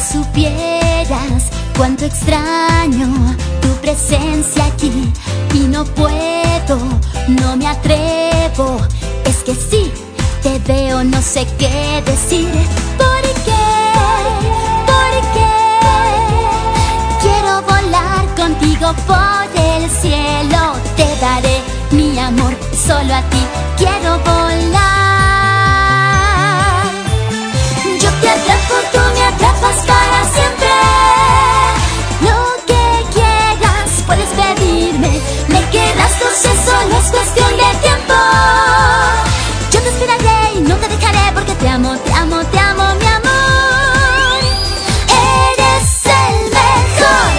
supieras cuánto extraño tu presencia aquí y no puedo, no me atrevo. Es que si te veo no sé qué decir. ¿Por qué? ¿Por qué? Quiero volar contigo por el cielo. Te daré mi amor, solo a ti quiero volar. Yo te atrapo, tú me atrapas para siempre. Lo que quieras puedes pedirme. Me querrás, no sé, solo es cuestión de tiempo. Yo te esperaré y no te dejaré porque te amo, te amo, te amo, mi amor. Eres el mejor.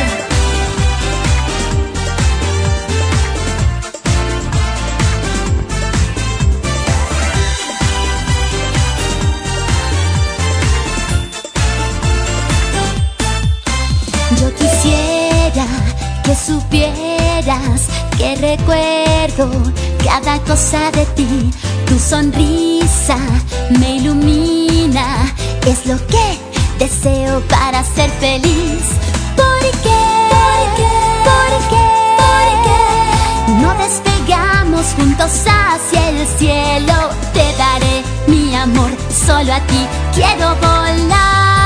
Yo quisiera que supieras que recuerdo cada cosa de ti. Tu sonrisa me ilumina, es lo que deseo para ser feliz. ¿Por qué? ¿Por qué? ¿Por qué? No despegamos juntos hacia el cielo. Te daré mi amor, solo a ti quiero volar.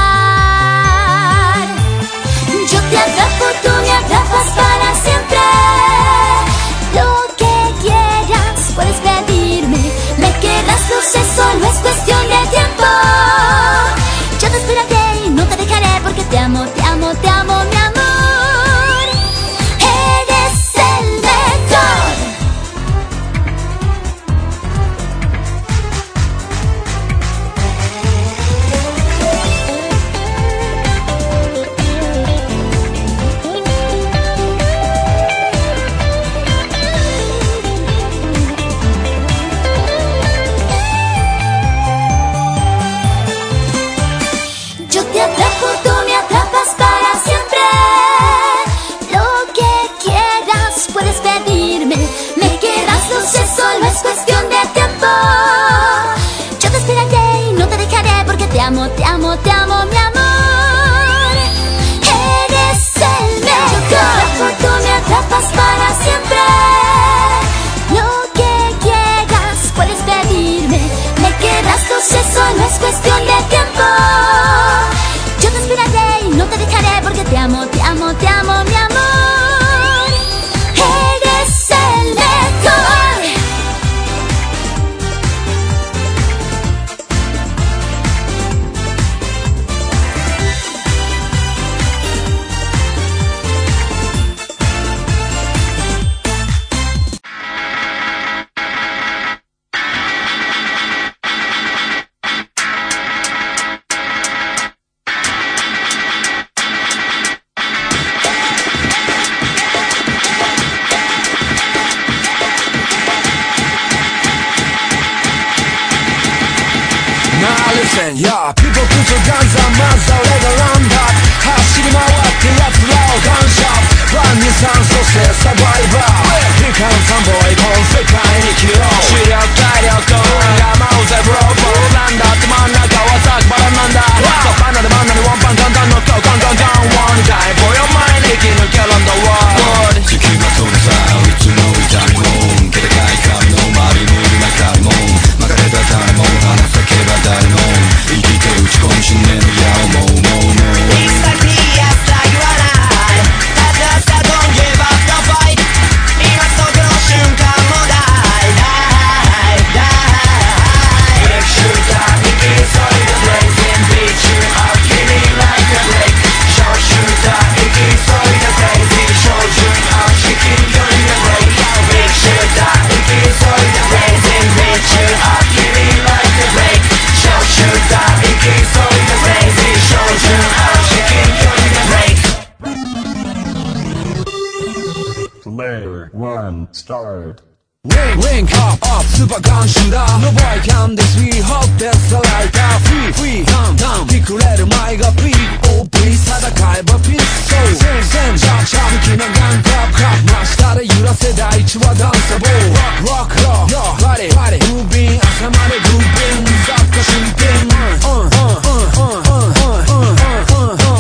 Yo te atrapo, tú me atrapas para siempre. Lo que quieras puedes pedirme. Me querrás, no sé, solo es cuestión de tiempo. Yo te esperaré y no te dejaré porque te amo, te amo, te amo, mi amor. Eres el mejor. Yo te atrapo, tú me atrapas para siempre. Lo que quieras puedes pedirme. Me querrás, no sé, solo es cuestión de tiempo. Yo te esperaré y no te dejaré porque te amo, te amo, te amo, mi amor. Eres el mejor. Yo te atrapo, tú me atrapas para siempre. Lo que quieras puedes pedirme. Me querrás, no sé, solo es cuestión de tiempo. Yo te esperaré y no te dejaré porque te amo, te amo, te amo, mi amor. Eres el mejor. Yeah, people put your guns on my soul, let the round up. 走り回って奴らをガンショップ。ワン、二、三、そしてサバイバー。悲観三ボーイ、この世界に生きろ。視力、体力、が舞うぜ、ブロー。なんだって真ん中はさっきバラなんだ。そう、バナナでバナナにワンパンガンガンの今日ガンガンガンワン。タイム、your mind 生き抜けるんだワールド。地球がそれさ、いつも痛みもん。気高い髪の周りに中身もん。曲がれた誰も話さけば誰も生きて打ち込む信念の矢をもうもうもう It's like me, yes, like you and I Just don't give up the fight 今そこの瞬間もdie, die, die Break shooter, 生き急いで blazing beat you up, killing like a blade Short shooter, 生き急いで crazy Short shoot up, shaking, killing the break Big shooter, 生き急いで blazing beat you up, killing like a blade Short shooter, 生き急いで crazy Short shoot up, shaking, killing the break Player 1, start Link up, super gun shooter No boy can this we hope that's the lighter Free, down ひくれる前がピー OP 戦えばピッソー戦車好きなガンクラップ真下で揺らせ第一はダンサボー Rock, body, moving 朝までグービン雑貨新品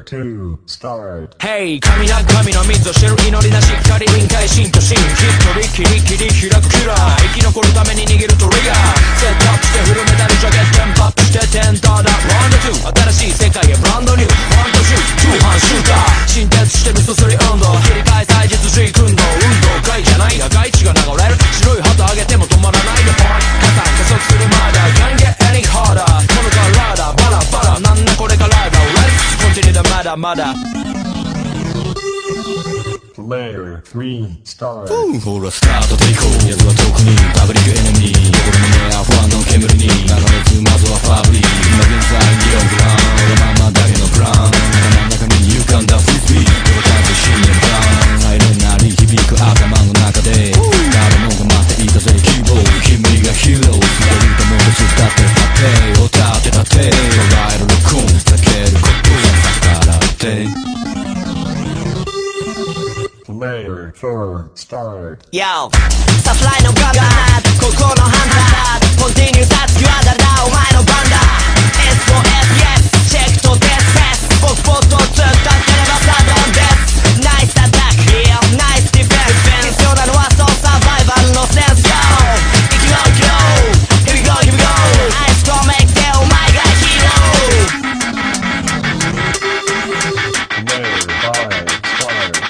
2, start. Hey 神な神の水を知る祈りなしっかり臨界心と心ひっとりキリキリ開くキラー生き残るために握るトリガーセットアップしてフルメダルジャケットテンポアップしてテンダーだラウンド2新しい世界へブランドニューワンとシュート半シューター新鉄してみそすり運動切り替え祭日水訓動運動会じゃない赤い血が流れる白い旗上げても止まらないでポイント加速するまだ Can't get any harder このカラーだバラバラなんだこれからだ Let's continue だまだまだ Player 3, start. ほらスタートテイクオフ奴は特にパブリックエネミー心の目は不安の煙に流れずまずはファブリー今現在議論グラン俺ままだけのプラン頭の中に浮かんだフリスビー届かず信念プランサイレンなり響く頭の中で誰もが待っていたぜ希望君がヒーローすがりともと伝って立てを立て立て捉える録音避けることさからって Player 4, start. Yo サプライのガンダーここのハンターコンティニューさつきは誰だお前の番だ SOS Yes チェックとデスフェス僕ポットを突っ立ってればサドンですナイスアタック Here ナイスディフェンス必要なのはそうサバイバルのセンス Yo 行くよ行くよ Here we go here we go アイスコメイクでお前がヒーロー Player 5, start.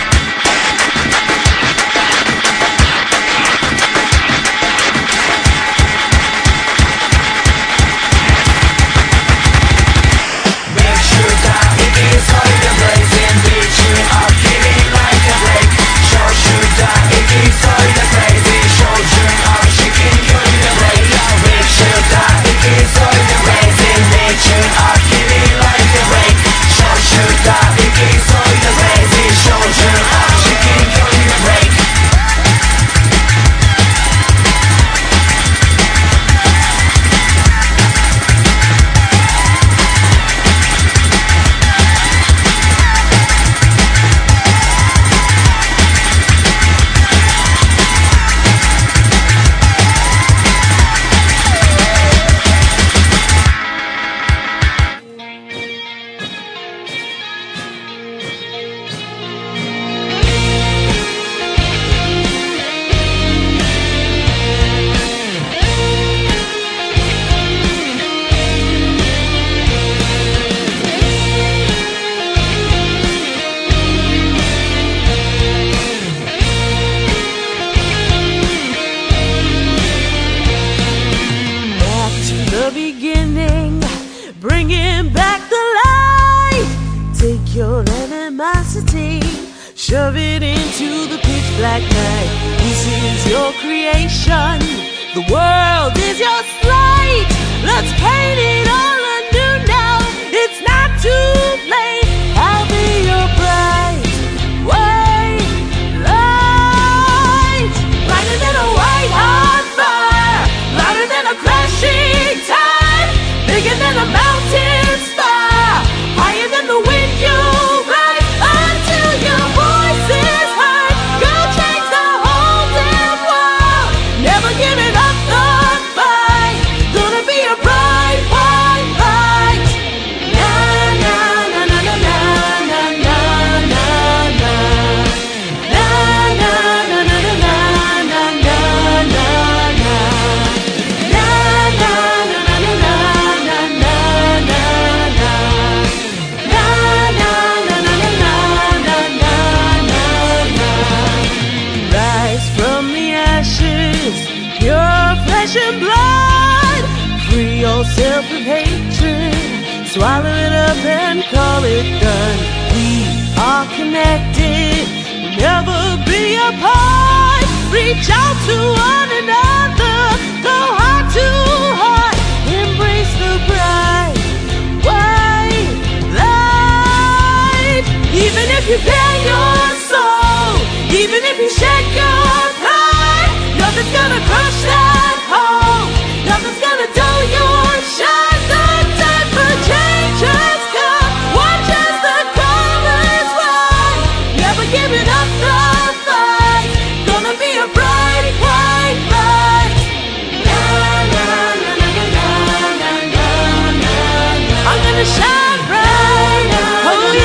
Shove it into the pitch black night. This is your creation. The world is your slate. Let's paint it all anew now. It's not too late. I'll be your bright white light. Brighter than a white hot fire. Louder than a crashing tide. Bigger than a mountain spire. Higher than the wind you ride. Until your voice is heard. Go change the whole damn world. Never giving up the fight. Gonna be a bright white light. Na na na na na na na na na na. Na na na na na na na na na na. Na na na na na na na na na. Na na na na na na na na na. Rise from the ashes, pure flesh and blood. Free yourself of hatred, swallow it up and call it done. We are connected, we'll never be apart. Reach out to one another, go heart to heart. Embrace the bright white light. Even if you bare your soul, even if you shed your pride, nothing's gonna crush that hope. Nothing's gonna dull your shine. The time for change has come. Watch as the colors rise. Never giving up the fight. Gonna be a bright white light. Na na na na na na na na na. I'm gonna shine bright. Oh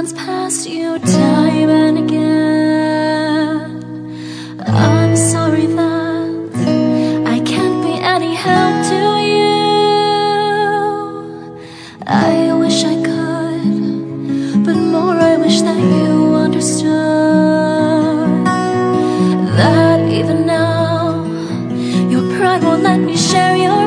runs past you time and again. I'm sorry that I can't be any help to you. I wish I could, but more I wish that you understood that even now your pride won't let me share your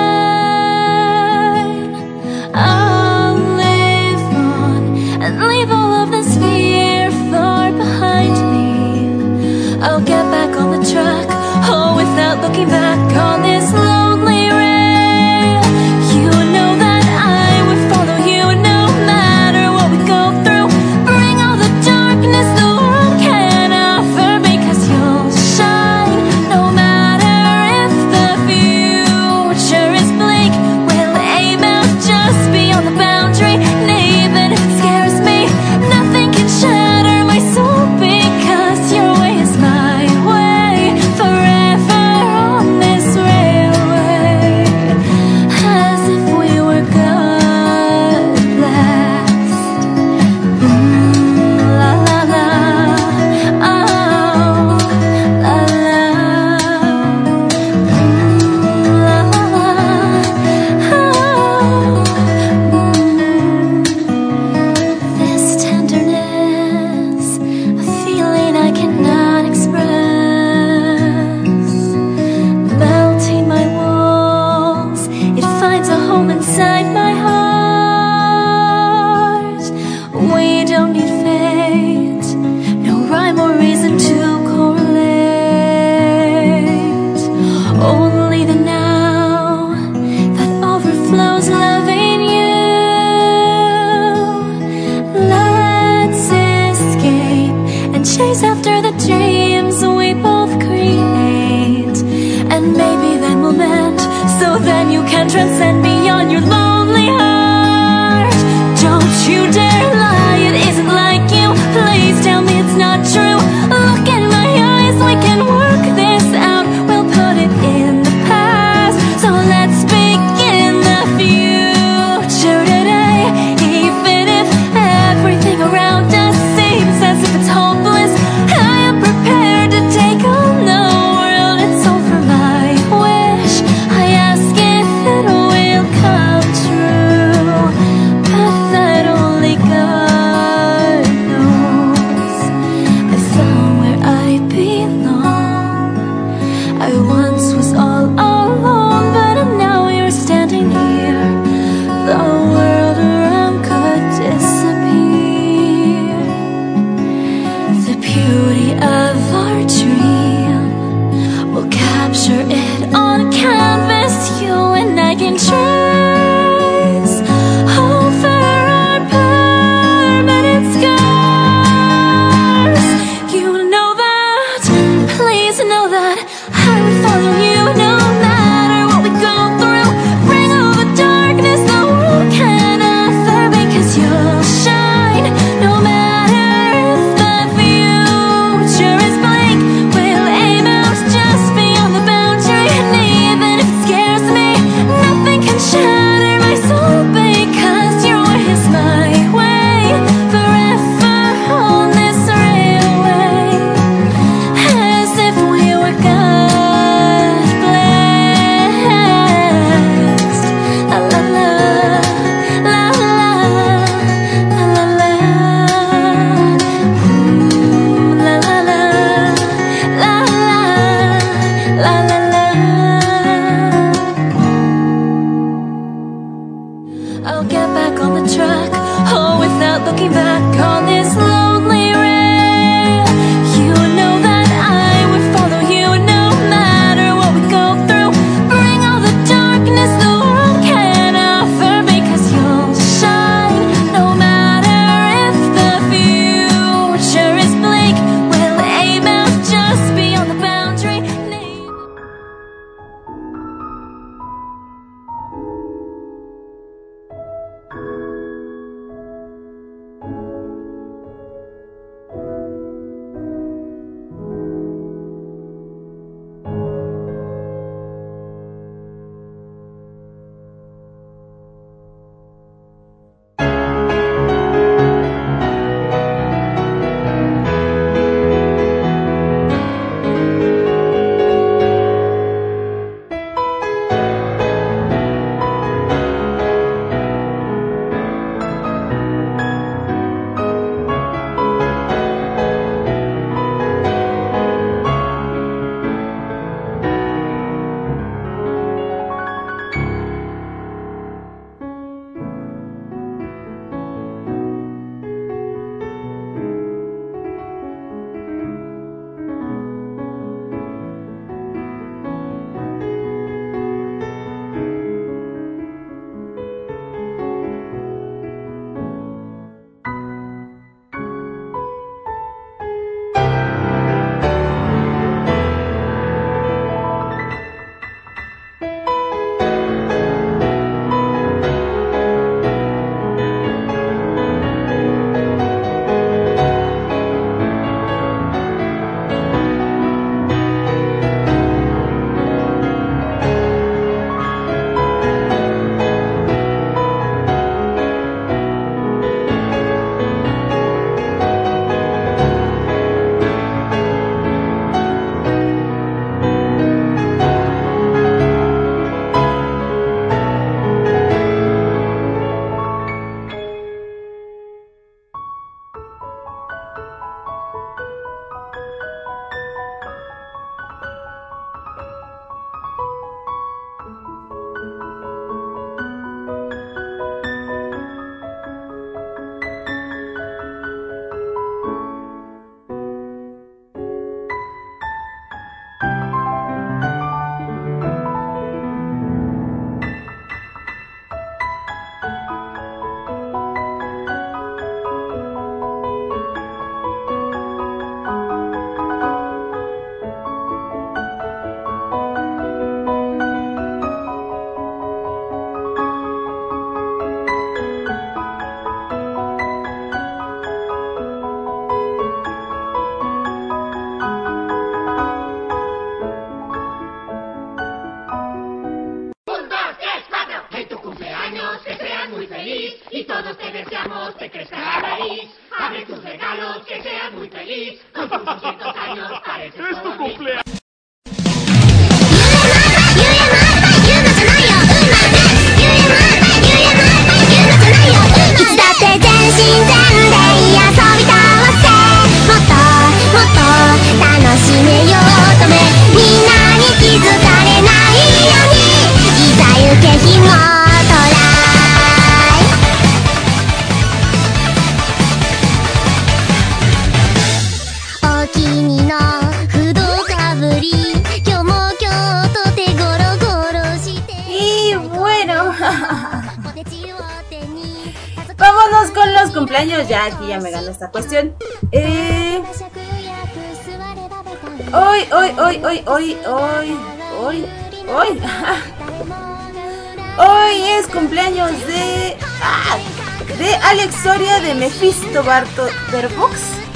pain. I'll live on and leave all of this fear far behind me. I'll get back on the track, oh, without looking back on this lonely rail. You know that I would follow you no matter what we go through. Bring all the darkness the world can offer, because you'll shine no matter if the future is bleak. We'll aim out just beyond the boundary, and even if it scares me, nothing can shatter my soul, because your way is my way, forever on this railway, as if we were God blessed. La la la, oh, la la, la la la, This tenderness, a feeling I cannot express, melting my walls, it finds a home inside my heart. We don't need fate, no rhyme or reason to correlate, only the now that overflows loving you. Let's escape and chase after the dreams we both create, and maybe then we'll mend, so then you can transcend beyond your lonely heart. Don't you dare lie, it isn't like you. Please tell me it's not true. Look in my eyes, we can work this out. We'll put it in the past, so let's begin the future today. Even if everything around us seems as if it's hopeless, I am prepared to take on the world. It's all for my wish. I ask if it will come true, but that only God knows. I found where I belong. I once was all alone, but now you're standing here. The world around could disappear. The beauty of our dream, we'll capture it on canvas. You and I can trace over our permanent scars. You know that, please know that I would follow you no matter what we go through. Bring all the darkness the world can offer, because you'll shine no matter if the future is bleak. We'll aim out just beyond the boundary, and even if it scares me, nothing can shatter my soul, because your way is my way, forever on this railway, as if we were God blessed. La la la, la la, la la la, la la la, la la, la la la. I'll get back on the track, oh, without looking back on this lonely rail. You know that I would follow you no matter what we go through. Bring all the darkness the world can offer, because you'll shine no matter if the future is bleak. We'll aim out just beyond the boundary. feliz y todos te deseamos que crezca la nariz. Abre tus regalos, que seas muy feliz. Con tus 200 años pareces Es tu cumpleaños. Y bueno, vámonos con los cumpleaños. Ya aquí ya me ganó esta cuestión. Hoy es cumpleaños de Alex Soria, de Mephisto Bartoverbox.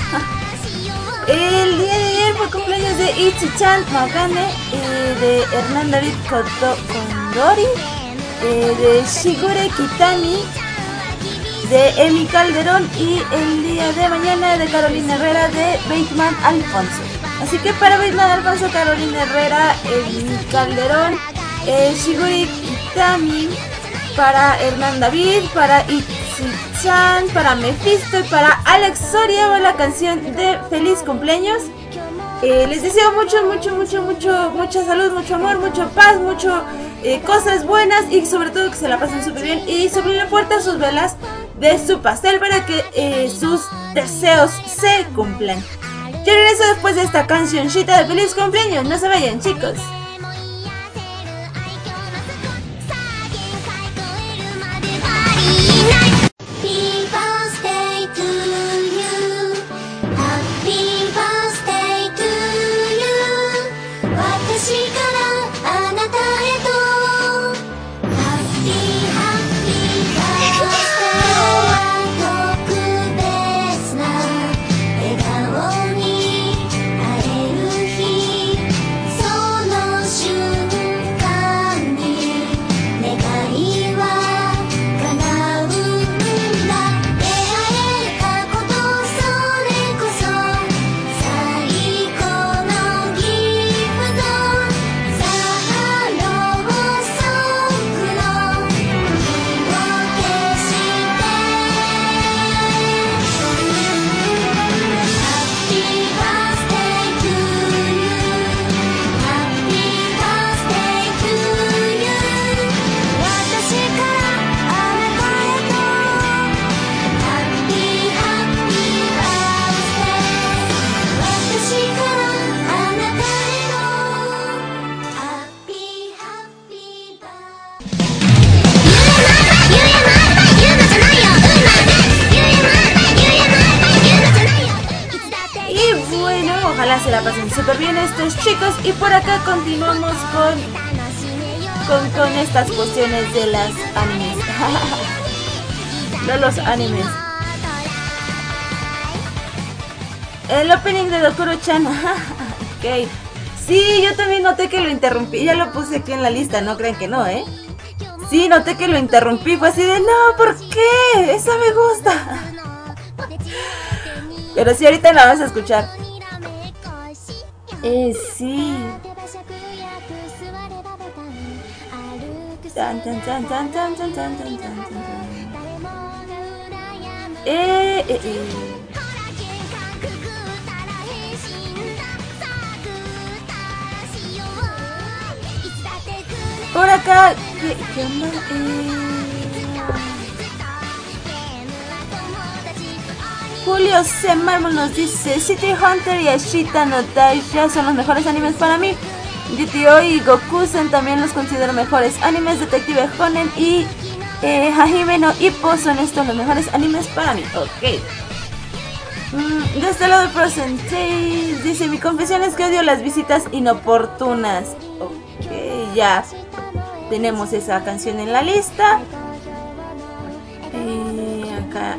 El día de ayer fue cumpleaños de Ichi-chan Magane, de Hernán David Condori, de Shigure Kitami, de Emi Calderón, y el día de mañana de Carolina Herrera, de Bateman Alfonso. Así que para Bateman Alfonso, Carolina Herrera, Emi Calderón, Shigure Kitami, para Hernán David, para Ichi-chan, para Mephisto y para Alex Soria va la canción de Feliz Cumpleaños. Les deseo mucha salud, mucho amor, mucha paz, cosas buenas y sobre todo que se la pasen súper bien y soplen fuerte sus velas de su pastel para que sus deseos se cumplan. Yo regreso después de esta cancioncita de Feliz Cumpleaños. No se vayan, chicos. Se la pasen súper bien estos chicos. Y por acá continuamos con estas cuestiones de las animes. De los animes. El opening de Dokuro-chan. Ok. Sí, yo también noté que lo interrumpí. Ya lo puse aquí en la lista, no crean que no, Sí, noté que lo interrumpí. Fue así de, no, ¿por qué? Esa me gusta. Pero sí, ahorita la vas a escuchar. Sí. Tan, tan, tan, tan, tan, tan, tan, tan, tan. Por acá, ¿qué onda? Julio C. Marmol nos dice: City Hunter y Ashita no Daisha son los mejores animes para mí. GTO y Gokusen también los considero mejores animes. Detective Honen y Hajime no Ippo son estos los mejores animes para mí. Ok. De este lado de Frozen Tales dice: mi confesión es que odio las visitas inoportunas. Ok, ya tenemos esa canción en la lista. Acá,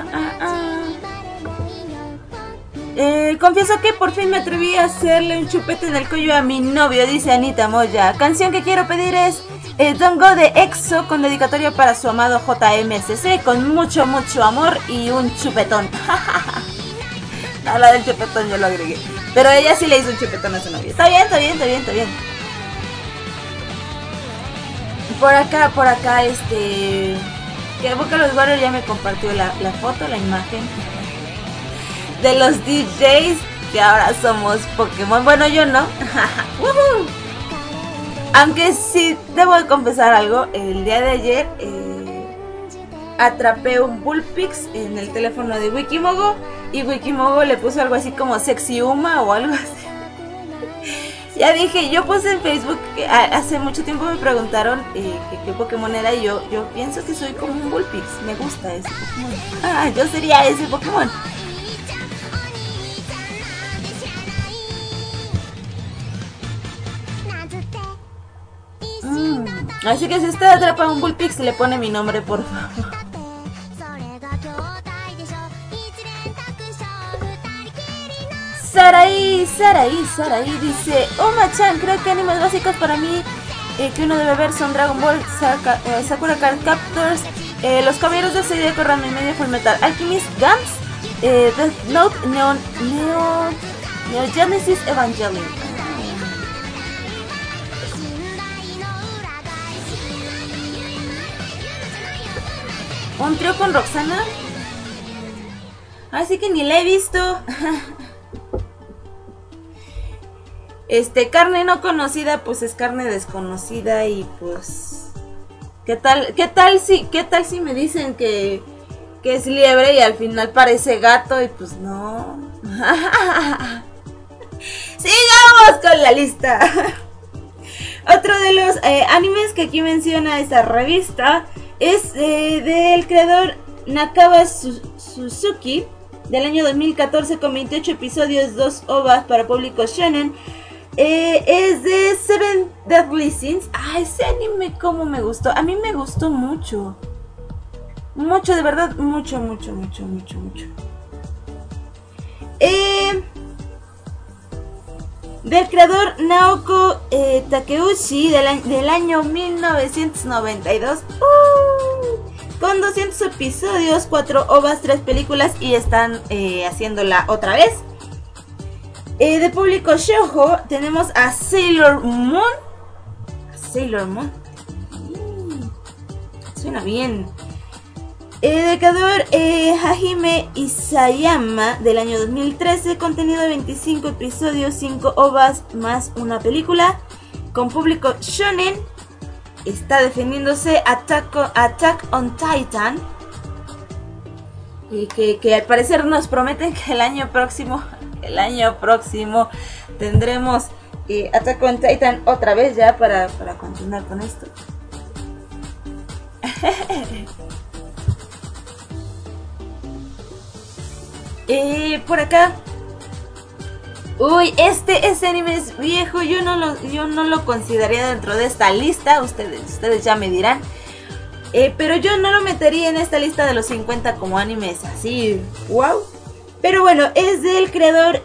confieso que por fin me atreví a hacerle un chupete en el cuello a mi novio, dice Anita Moya. Canción que quiero pedir es Don't Go de EXO con dedicatoria para su amado JMSC con mucho amor y un chupetón. No, la del chupetón yo lo agregué. Pero ella sí le hizo un chupetón a su novia. Está bien. Por acá, que Vocaloid Warrior ya me compartió la foto, la imagen de los DJs que ahora somos Pokémon. Bueno, yo no. Aunque sí debo de confesar algo, el día de ayer atrapé un Bullpix en el teléfono de Wikimogo y Wikimogo le puso algo así como Sexy Uma o algo así. Ya dije, yo puse en Facebook que hace mucho tiempo me preguntaron qué Pokémon era y yo pienso que soy como un Bullpix, me gusta ese Pokémon. Yo sería ese Pokémon. Así que si usted atrapa un Bullpix, le pone mi nombre, por favor. Saraí dice: Oma-chan, creo que animes básicos para mí que uno debe ver son Dragon Ball, Sakura Card Captors, Los Caballeros del Zodiaco, Ranma y medio, Fullmetal Alchemist, Gantz, Death Note, Neo Genesis Evangelion. Un trío con Roxana. Así que ni la he visto. Carne no conocida, pues es carne desconocida y pues ¿qué tal si me dicen que es liebre y al final parece gato y pues no? Sigamos con la lista. Otro de los animes que aquí menciona esta revista es del creador Nakaba Suzuki, del año 2014, con 28 episodios, 2 ovas para público shonen. Es de Seven Deadly Sins. Ese anime como me gustó. A mí me gustó mucho. Mucho, de verdad, mucho. Del creador Naoko Takeuchi, del año 1992. Con 200 episodios, 4 ovas, 3 películas y están haciéndola otra vez. De público shoujo tenemos a Sailor Moon. Suena bien. Del creador Hajime Isayama, del año 2013, contenido de 25 episodios, 5 ovas más una película. Con público shonen, está defendiéndose Attack on Titan. Y que al parecer nos prometen que el año próximo tendremos Attack on Titan otra vez ya para continuar con esto. Por acá. Uy, este anime es viejo. Yo no lo consideraría dentro de esta lista. Ustedes ya me dirán. Pero yo no lo metería en esta lista de los 50 como animes así. Wow. Pero bueno, es del creador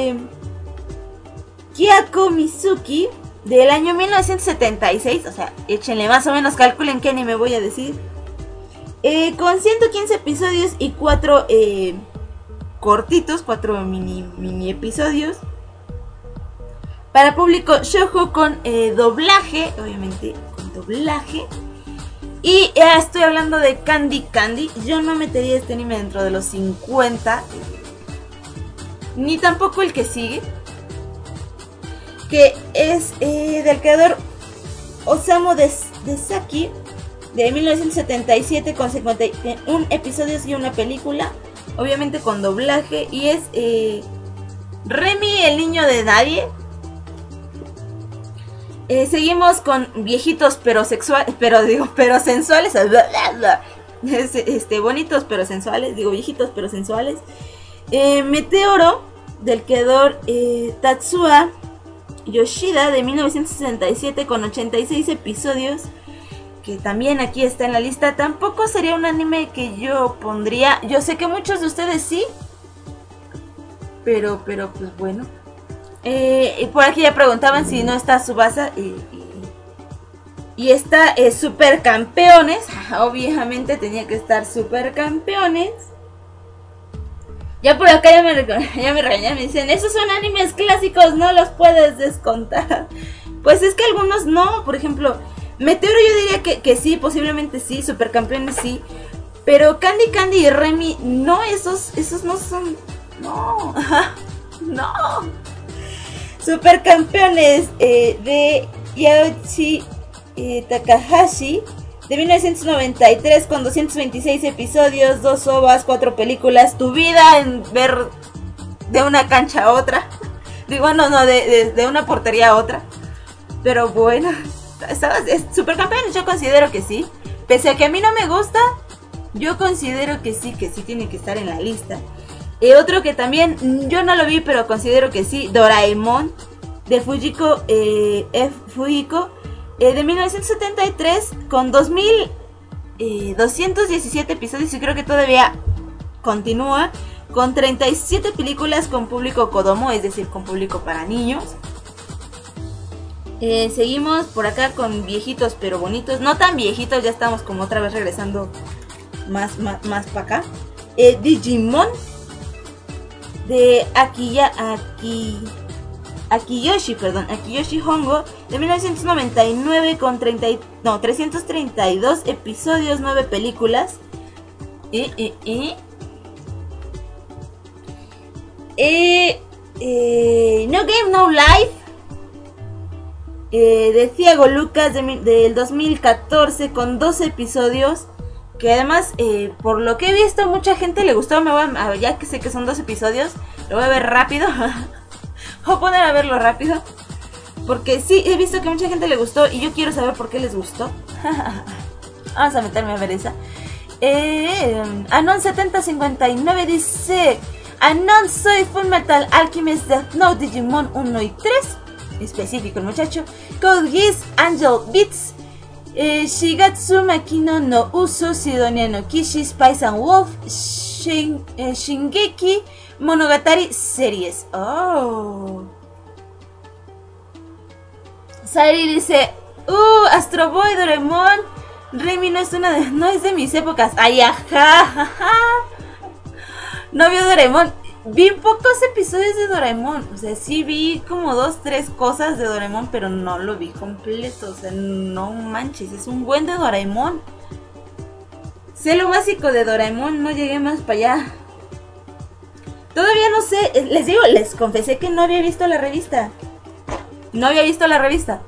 Kyako Mizuki, del año 1976. O sea, échenle más o menos, calculen qué anime voy a decir. Con 115 episodios y 4 cortitos, 4 mini episodios. Para público shoujo con doblaje, obviamente con doblaje. Y estoy hablando de Candy Candy. Yo no metería este anime dentro de los 50. Ni tampoco el que sigue, que es del creador Osamu Dezaki, de 1977, con 51 episodios y una película, obviamente con doblaje, y es Remy, el niño de nadie. Seguimos con viejitos pero sensuales, bonitos pero sensuales, viejitos pero sensuales. Meteoro, del creador Tatsuya Yoshida, de 1967, con 86 episodios, que también aquí está en la lista. Tampoco sería un anime que yo pondría. Yo sé que muchos de ustedes sí, pero pues bueno. Por aquí ya preguntaban si no está Tsubasa, Y está Supercampeones. Obviamente tenía que estar Supercampeones. Ya por acá ya me regañan, me dicen, esos son animes clásicos, no los puedes descontar. Pues es que algunos no, por ejemplo, Meteoro yo diría que sí, posiblemente sí, Supercampeones sí. Pero Candy Candy y Remy, no, esos no son, no, no. Supercampeones de Yaoshi Takahashi, de 1993, con 226 episodios, 2 ovas, 4 películas. Tu vida en ver de una cancha a otra. Digo, no, de una portería a otra. Pero bueno, Supercampeones yo considero que sí. Pese a que a mí no me gusta, yo considero que sí tiene que estar en la lista. Otro que también yo no lo vi, pero considero que sí, Doraemon, de Fujiko Fujiko, de 1973, con 217 episodios, y creo que todavía continúa, con 37 películas con público Kodomo, es decir, con público para niños. Seguimos por acá con viejitos pero bonitos, no tan viejitos, ya estamos como otra vez regresando más para acá. Digimon, de Akiyoshi Hongo, de 1999, con 332 episodios, 9 películas. No Game No Life, de Thiago Lucas, del 2014, con 12 episodios. Que además, por lo que he visto, mucha gente le gustó. Ya que sé que son 2 episodios, lo voy a ver rápido. Voy a poner a verlo rápido, porque sí, he visto que mucha gente le gustó y yo quiero saber por qué les gustó. Vamos a meterme a ver esa. Anon 7059 dice: Anon, soy Full Metal Alchemist, Death Note, Digimon 1 y 3. Específico el muchacho. Code Geass, Angel Beats, Shigatsu Makino no Uso, Sidonia no Kishi, Spice and Wolf, Shingeki Monogatari series. Oh. Sairi dice: Astro Boy, Doraemon. Remy no es de mis épocas. Ay, ajá. No vio Doraemon. Vi pocos episodios de Doraemon. O sea, sí vi como 2-3 cosas de Doraemon, pero no lo vi completo. O sea, no manches, es un buen de Doraemon. Sé lo básico de Doraemon, no llegué más para allá. Todavía no sé, les confesé que no había visto la revista. No había visto la revista,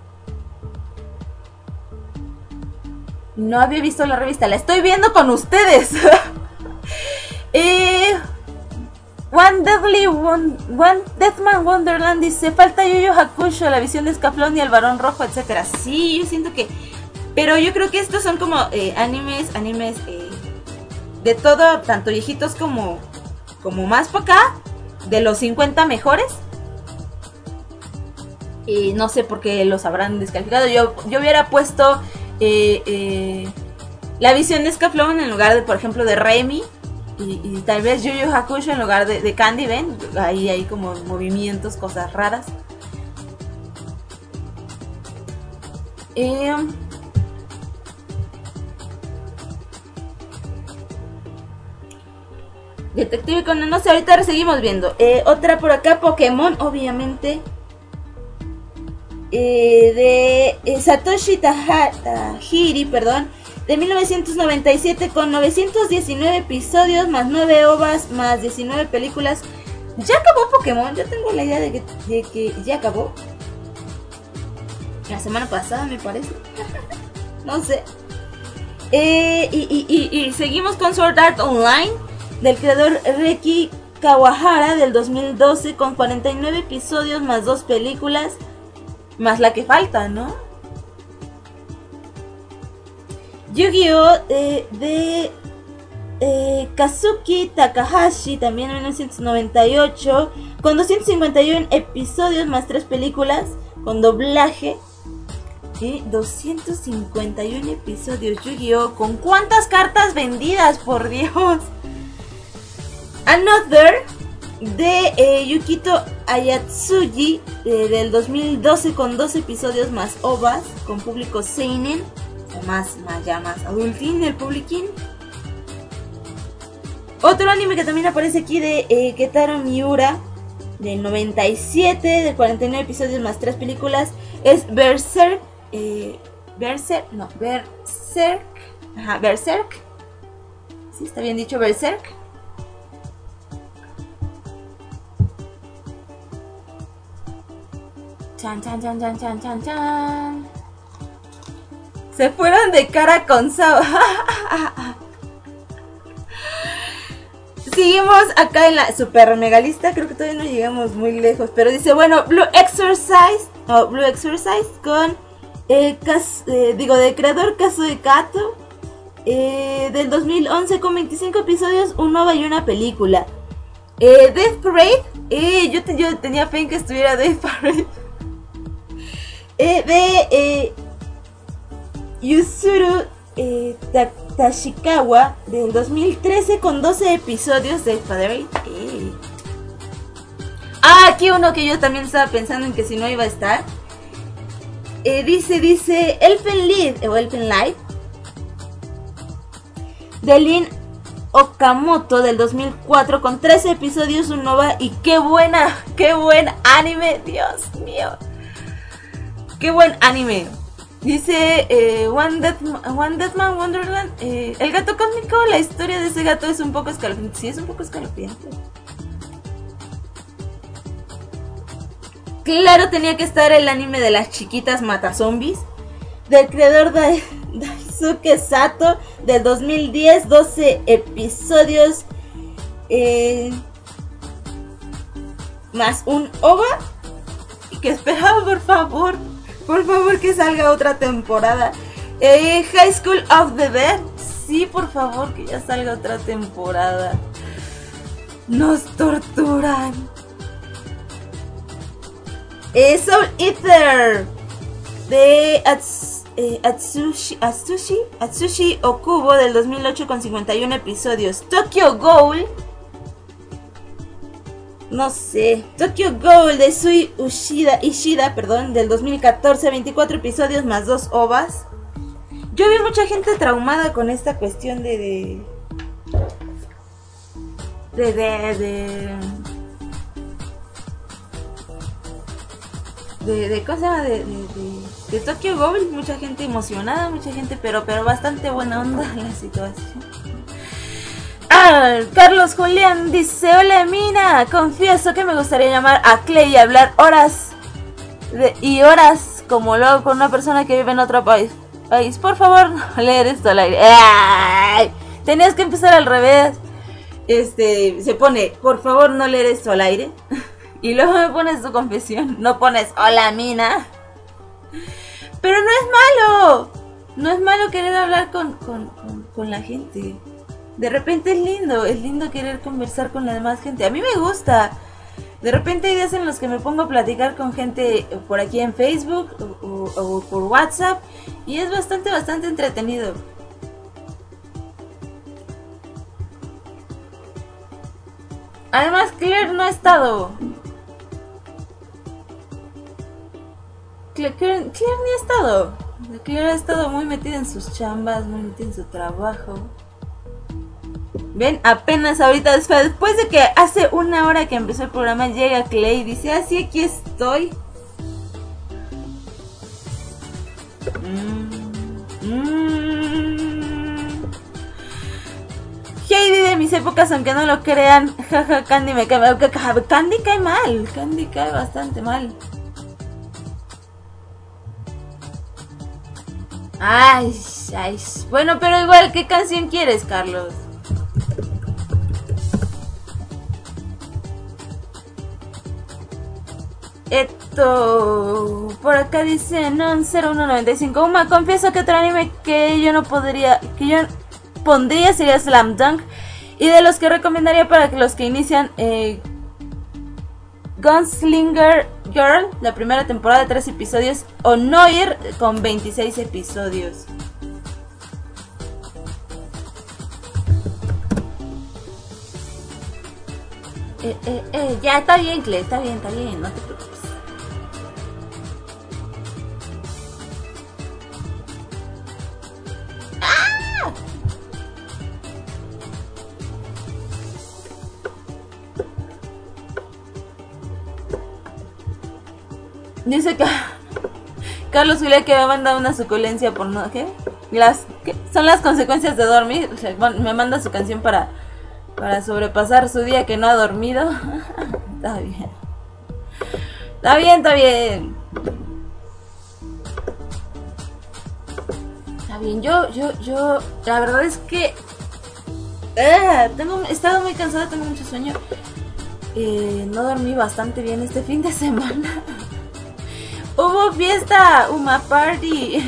la estoy viendo con ustedes. One Deathman Wonderland dice: falta Yu Yu Hakusho, la visión de Escaflón y el Barón Rojo, etcétera. Sí, yo siento que... Pero yo creo que estos son como animes de todo, tanto viejitos como más para acá, de los 50 mejores. Y no sé por qué los habrán descalificado. Yo hubiera puesto la visión de Escaflón en lugar de, por ejemplo, de Remy. Y tal vez Yu Yu Hakusho en lugar de Candy, ¿ven? Ahí hay como movimientos, cosas raras. Detective Conan, no sé, ahorita seguimos viendo. Otra por acá, Pokémon, obviamente. De Satoshi Tajiri, perdón, de 1997, con 919 episodios, más 9 ovas, más 19 películas. ¿Ya acabó Pokémon? Yo tengo la idea de que ya acabó. La semana pasada, me parece. No sé. Y seguimos con Sword Art Online, del creador Reki Kawahara, del 2012, con 49 episodios, más 2 películas, más la que falta, ¿no? Yu-Gi-Oh! De Kazuki Takahashi, también en 1998, con 251 episodios, más 3 películas, con doblaje. 251 episodios, Yu-Gi-Oh! ¿Con cuántas cartas vendidas? Por Dios. Another, de Yukito Ayatsuji del 2012 con 2 episodios más ovas con público seinen, más adultín el publiquín. Otro anime que también aparece aquí de Ketaro Miura del 97 de 49 episodios más 3 películas es Berserk. Berserk. Ajá, Berserk. Sí, está bien dicho, Berserk. Chan, chan, chan, chan, chan, chan, chan. Se fueron de cara con Saba. Seguimos acá en la super mega lista. Creo que todavía no llegamos muy lejos. Pero dice, bueno, Blue Exorcise con de creador Kazuo Kato, del 2011 con 25 episodios, un OVA y una película. Death Parade, yo tenía fe en que estuviera Death Parade. De Yuzuru Tashikawa del 2013 con 12 episodios de Father. Aquí uno que yo también estaba pensando en que si no iba a estar. Dice Elfen Light de Lin Okamoto del 2004 con 13 episodios, un OVA. Y qué buen anime, Dios mío. Qué buen anime. Dice One Deathman Wonderland. El gato cósmico, la historia de ese gato es un poco escalofriante. Sí, es un poco escalofriante. Claro, tenía que estar el anime de las chiquitas matazombies del creador Daisuke Sato del 2010, 12 episodios más un OVA. Y que esperaba, por favor que salga otra temporada. High School of the Dead. Sí, por favor, que ya salga otra temporada. Nos torturan. Soul Eater de Atsushi Okubo del 2008 con 51 episodios. Tokyo Ghoul. No sé. Tokyo Ghoul de Sui Ishida, del 2014, 24 episodios más 2 OVAs. Yo vi mucha gente traumada con esta cuestión de ¿cómo se llama? De Tokyo Ghoul. Mucha gente emocionada, mucha gente, pero bastante buena onda la situación. Carlos Julián dice: hola Mina, confieso que me gustaría llamar a Clay y hablar horas como luego con una persona que vive en otro país. Por favor, no leer esto al aire. ¡Ay! Tenías que empezar al revés. Se pone, por favor, no leer esto al aire. Y luego me pones tu confesión. No pones, hola Mina. Pero no es malo. No es malo querer hablar con la gente. De repente es lindo querer conversar con la demás gente. A mí me gusta. De repente hay días en los que me pongo a platicar con gente por aquí en Facebook o por WhatsApp. Y es bastante entretenido. Además, Claire no ha estado. Claire ni ha estado. Claire ha estado muy metida en sus chambas, muy metida en su trabajo. Ven, apenas ahorita, después de que hace una hora que empezó el programa, llega Clay y dice, así aquí estoy. Heidi de mis épocas, aunque no lo crean. Jaja, Candy me cae mal. Candy cae mal. Candy cae bastante mal. Ay. Bueno, pero igual, ¿qué canción quieres, Carlos? Por acá dice Non0195. Uma, confieso que otro anime que yo pondría sería Slam Dunk. Y de los que recomendaría para los que inician, Gunslinger Girl, la primera temporada de 3 episodios, o Noir con 26 episodios. Ya, está bien, Cle, está bien, no te preocupes. ¡Ah! Dice que Carlos Julia que me ha mandado una suculencia por no, ¿qué? ¿Qué? Son las consecuencias de dormir. Me manda su canción para sobrepasar su día que no ha dormido. Está bien. Está bien. Yo, la verdad es que he estado muy cansada, tengo mucho sueño. No dormí bastante bien este fin de semana. Hubo fiesta, una party.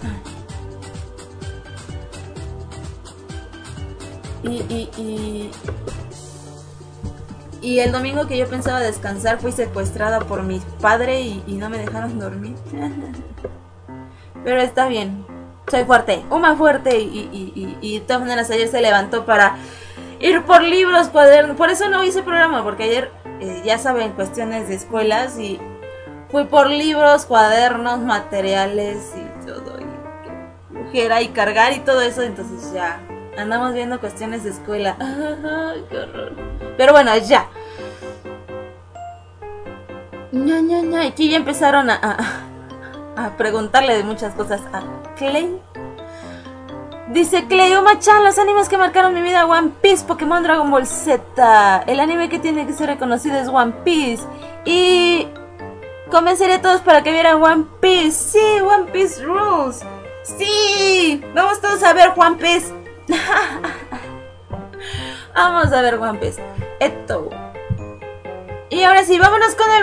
Y el domingo que yo pensaba descansar fui secuestrada por mi padre y no me dejaron dormir. Pero está bien, soy fuerte, una fuerte y de todas maneras ayer se levantó para ir por libros, cuadernos. Por eso no hice programa, porque ayer, ya saben, cuestiones de escuelas y fui por libros, cuadernos, materiales y todo. Y flojera y cargar y todo eso, entonces ya andamos viendo cuestiones de escuela. Ay, qué horror. Pero bueno, ya. Aquí ya empezaron a preguntarle de muchas cosas a Clay. Dice Clay, Oma-chan, los animes que marcaron mi vida: One Piece, Pokémon, Dragon Ball Z. El anime que tiene que ser reconocido es One Piece. Y convenceré a todos para que vieran One Piece. Sí, One Piece rules. Sí, vamos todos a ver One Piece. Vamos a ver One Piece. Esto. Y ahora sí, vámonos con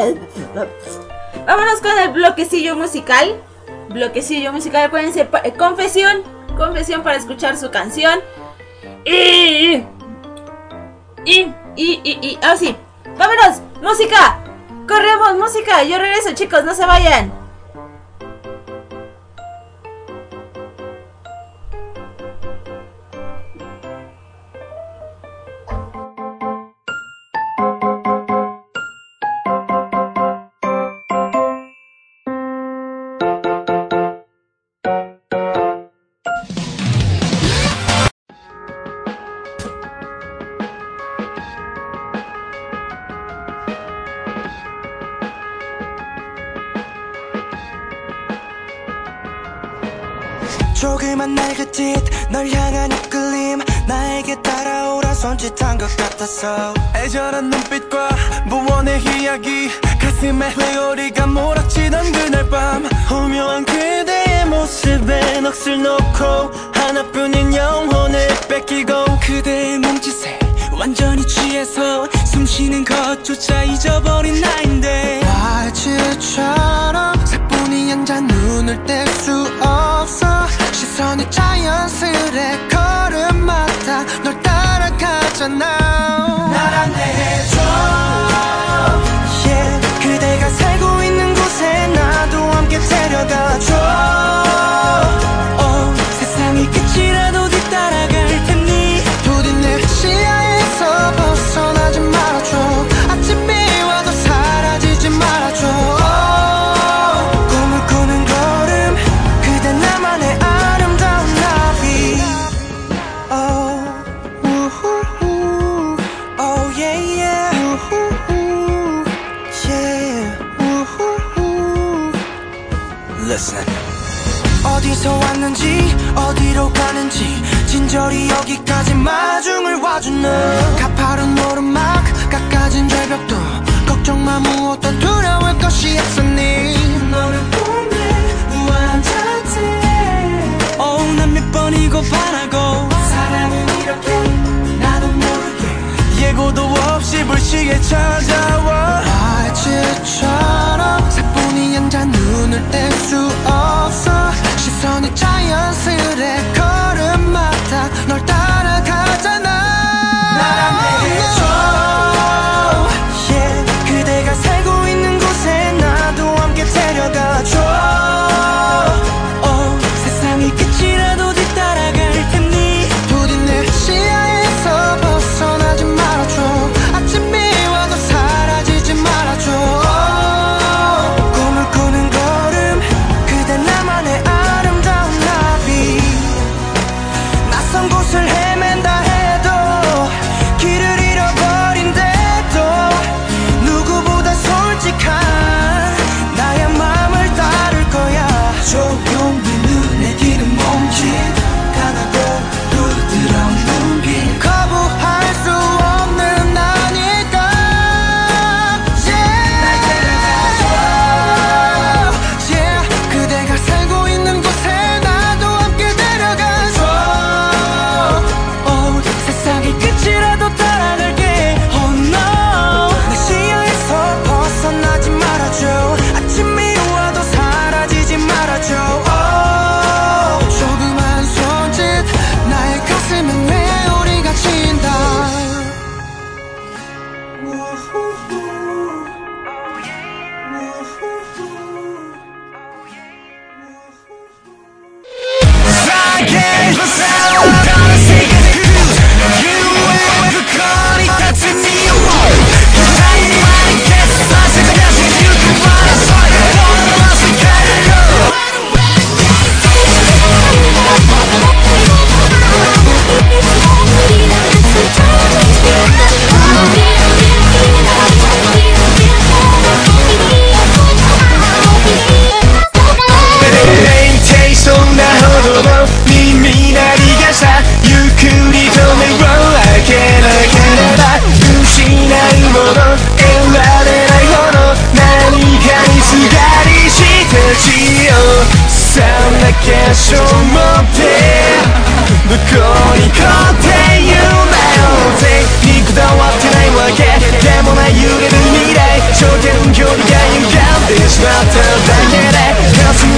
el bloquecillo musical. Acuérdense, confesión para escuchar su canción. Ahora sí, vámonos, música. Corremos, música. Yo regreso, chicos, no se vayan. 조그만 날 그짓 널 향한 이끌림 나에게 따라오라 손짓한 것 같아서 애절한 눈빛과 무언의 이야기 가슴에 회오리가 몰아치던 그날 밤 오묘한 그대의 모습에 넋을 놓고 하나뿐인 영혼을 뺏기고 그대의 몸짓에 완전히 취해서 숨쉬는 것조차 잊어버린 나인데 말치처럼 사뿐히 앉아 눈을 뗄 수 없어 시선이 자연스레 걸음마다 널 따라가잖아 날 안내해줘 yeah, 그대가 살고 있는 곳에 나도 함께 데려가줘 세상이 끝이라도 뒤따라갈 테니 부디 내 시야에서 벗어나지 말아줘 아침이 와도 사라지지 말아줘 꿈을 꾸는 걸음 그대 나만의 아름다운 나비 Oh yeah yeah Listen 어디서 왔는지 어디로 가는지 진저리 여기까지 마중을 와주는 가파른 오르막 깎아진 절벽도 걱정 마 무엇도 두려울 것이 없으니 너를 보내 우아한 자태 난 몇 번이고 바라고 사랑은 이렇게 나도 모르게 예고도 없이 불시에 찾아와 알지처럼 사뿐히 앉아 눈을 뗄 수 없어 시선이 자연스레 걸음마다 널 따라가잖아 날 안내해줘 yeah, 그대가 살고 있는 곳에 나도 함께 데려가줘 세상이 끝이라도 뒤따라갈 테니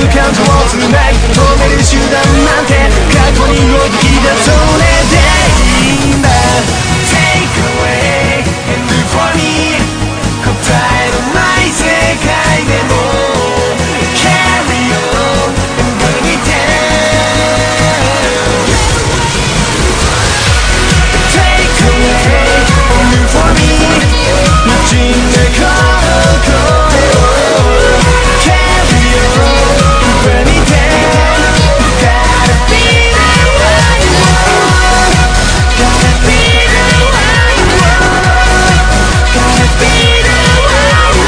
感情をつない止める手段なんて過去に動き出それでいいんだ Take away and do for me 答えのない世界でも Carry on and bring it down Take away and do for me 馴染んでこの声を Carry on and bring it down Gotta be the one you want Gotta be the one you want Gotta be the one you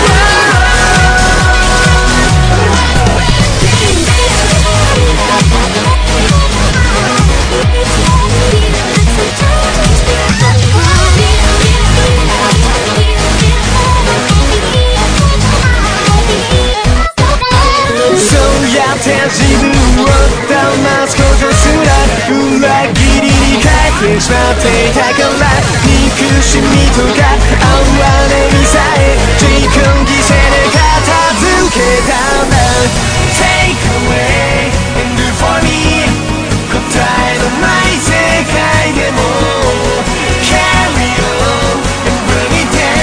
そうやって自分を騙すことすら裏切りに変えてしまっていたから憎しみとか哀れみさえ自己犠牲で片付けたんだ Take away and do for me 答えのない世界でも Carry on and bring it down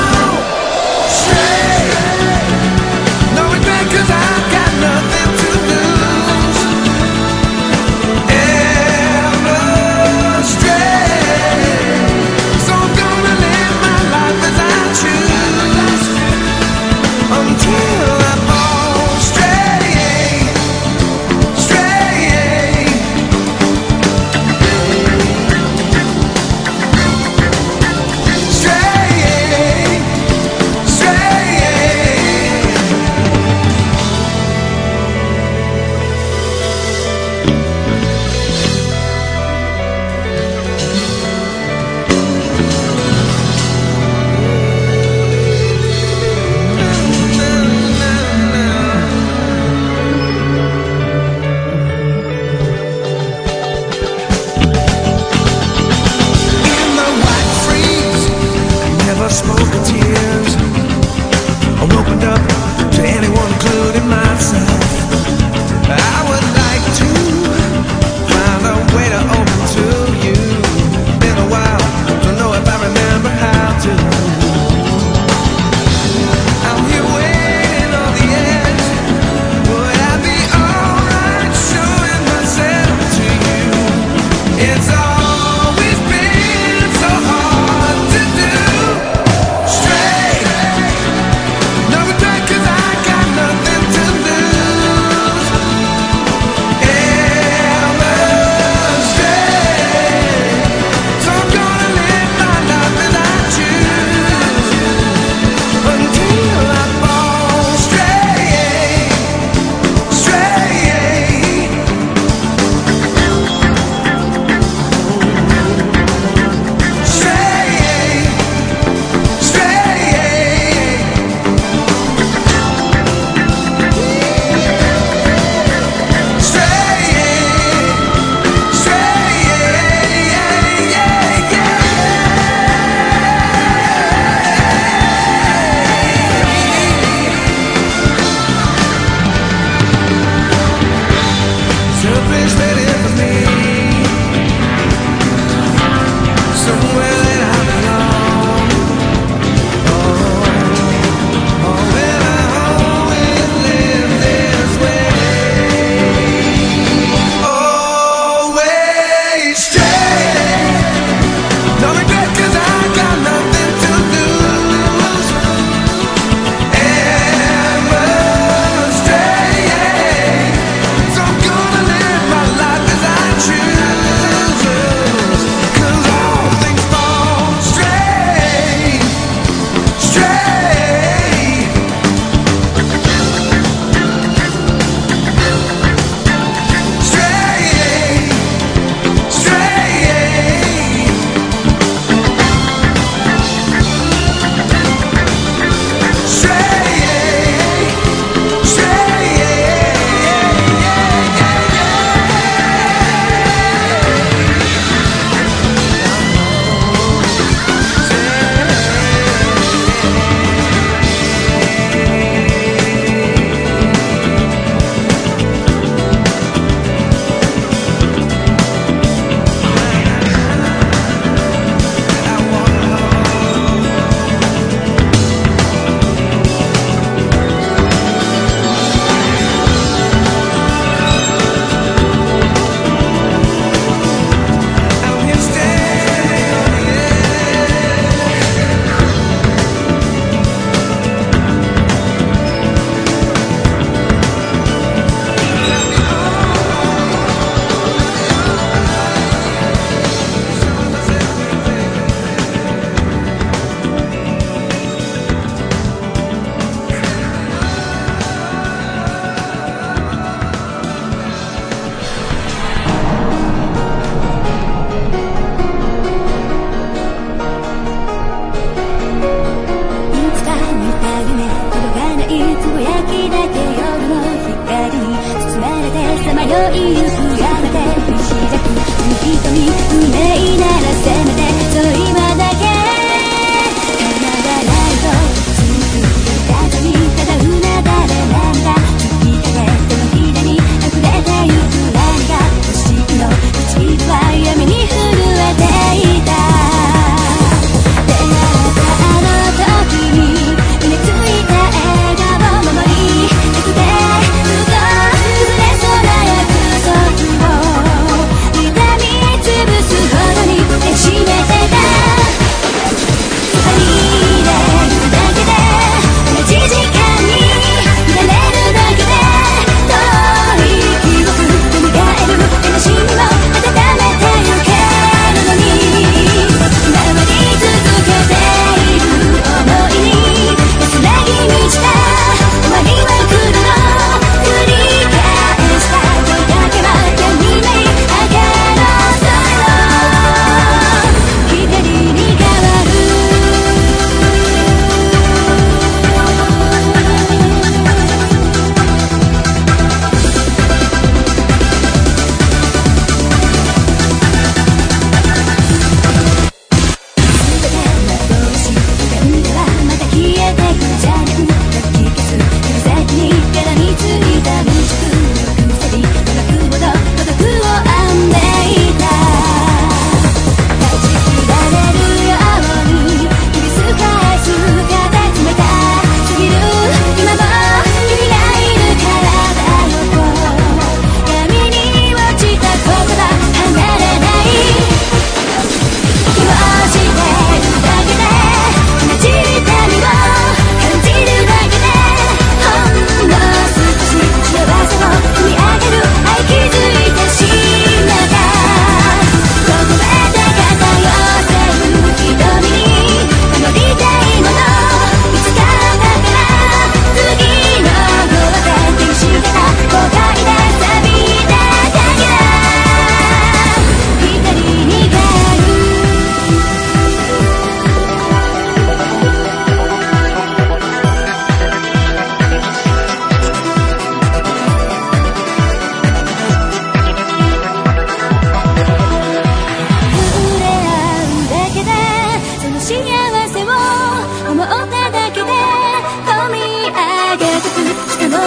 Cause I've got nothing to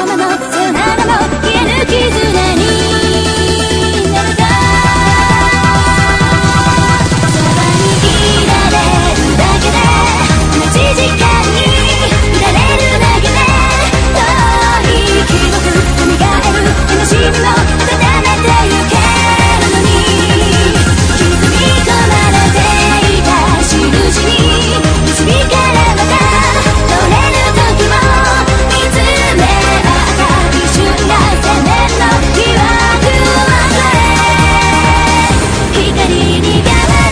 まもさよならも消えぬ絆になるだそばにいられるだけで同じ時間にいられるだけで遠い記憶蘇る悲しみも温めてゆけるのに刻み込まれていた印に結びからまた乗れる時も見つめ合った一瞬が千年の記憶を忘れ光に変わる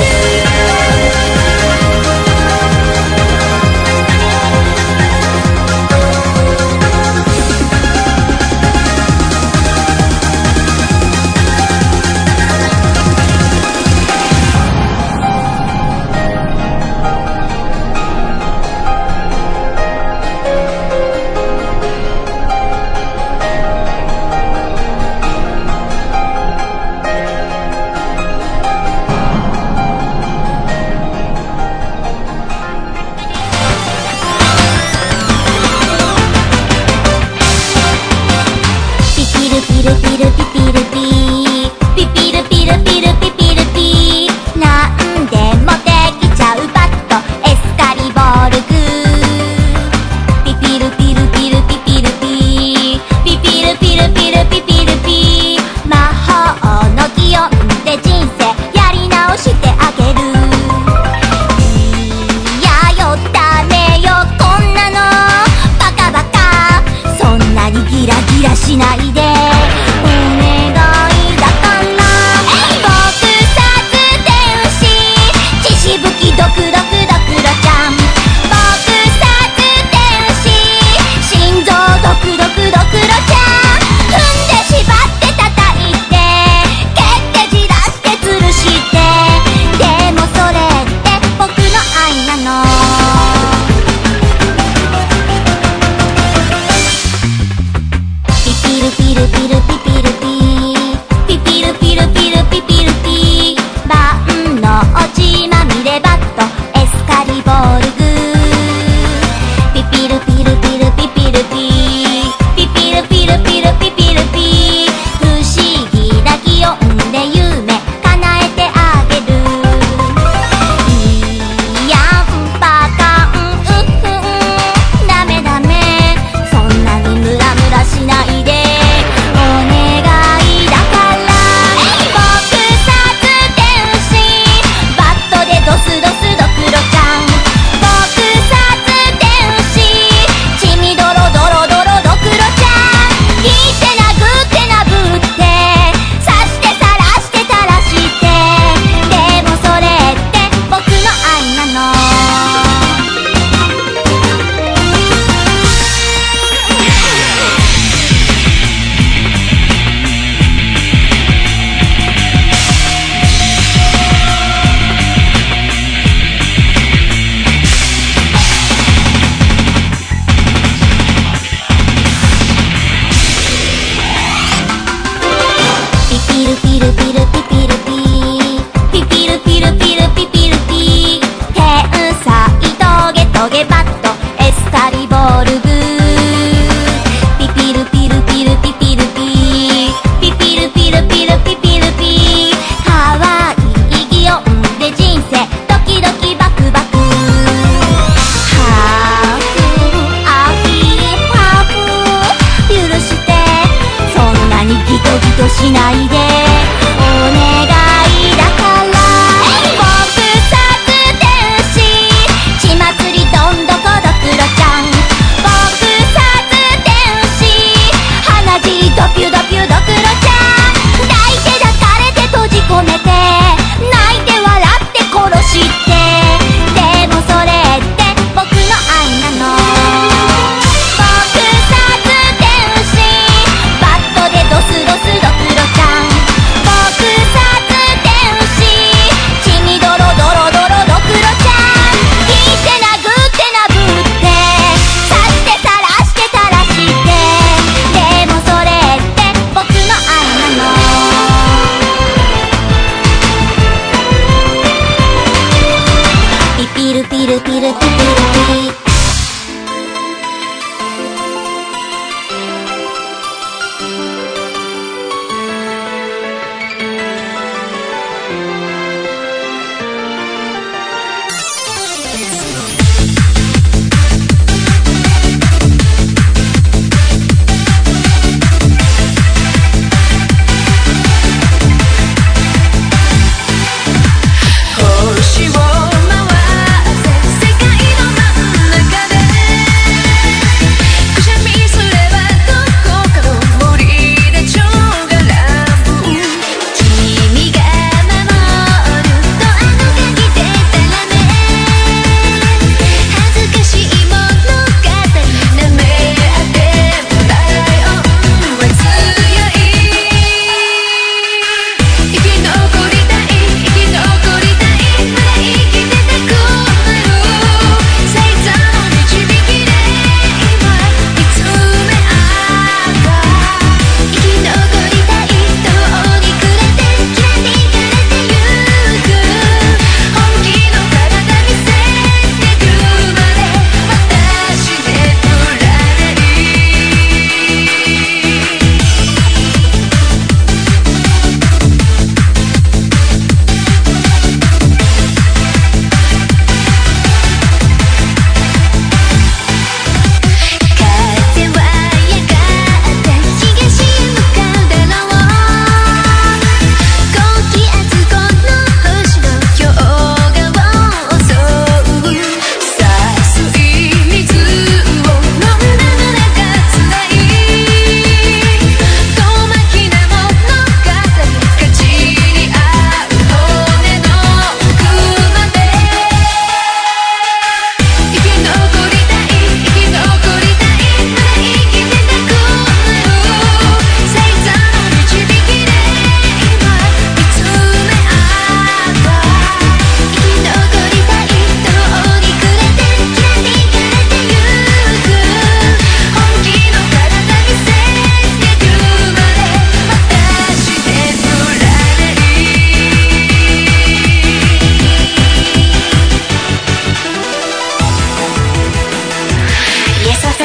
しないでお願いだから撲殺天使血しぶきドクドクドクロちゃん撲殺天使心臓ドクドクドクロちゃん踏んで縛って叩いて蹴ってじらして吊るしてでもそれって僕の愛なのピルピルピピルピピピルピルピルピピルピ万能落ちまみれバットエスカリボルグピピルピルピルピピルピピピルピルピルピピルピ不思議な気温で夢叶えてあげるいやんバカんダメダメそんなにムラムラしないでお願いだから撲殺天使バットでドスドスドクロちゃん撲殺天使血みドロドロドロドクロちゃん引いて殴って殴って刺してさらして垂らしてでもそれって僕の愛なのピピルピルピルピピルピピピルピルピルピピルピ天才トゲトゲバットエスカリボルグピピルピルピルピピルピピピルピルピルピピルピかわいい擬音で人生ドキドキバクバクハーフアヒーハーフ許してそんなにギトギトしないでお願いだから撲殺天使血祭りどんどこどくろちゃん撲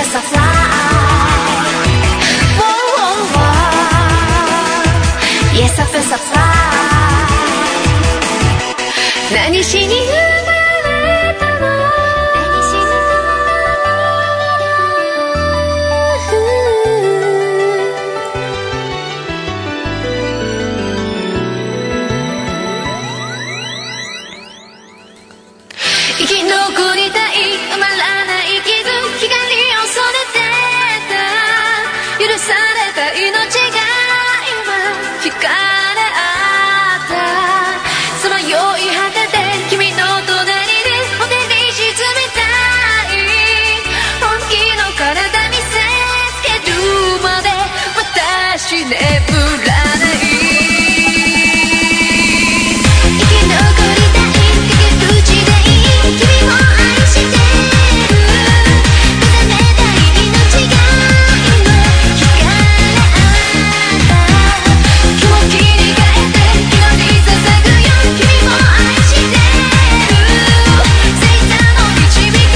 Yes, I fly. Whoa, whoa, whoa. Yes, I feel so fly. 何しに生まれたの？生き残りたい、埋まらない傷、光を染めてた、許された命が今惹かれ合った、さまよい果てて君の隣でお手に沈みたい、本気の体見せつけるまで私眠らない、生き残りたい、駆ける時代、君を愛してる、目覚めたい命が今惹かれ合った、今日を切り替えて祈り捧ぐよ、君を愛してる、星座の導きで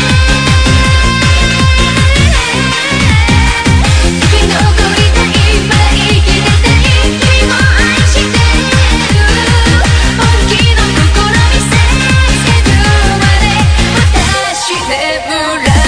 生き残りたい、まだ生きてたい、君を愛してる、本気の心見せつけるまで私眠らない、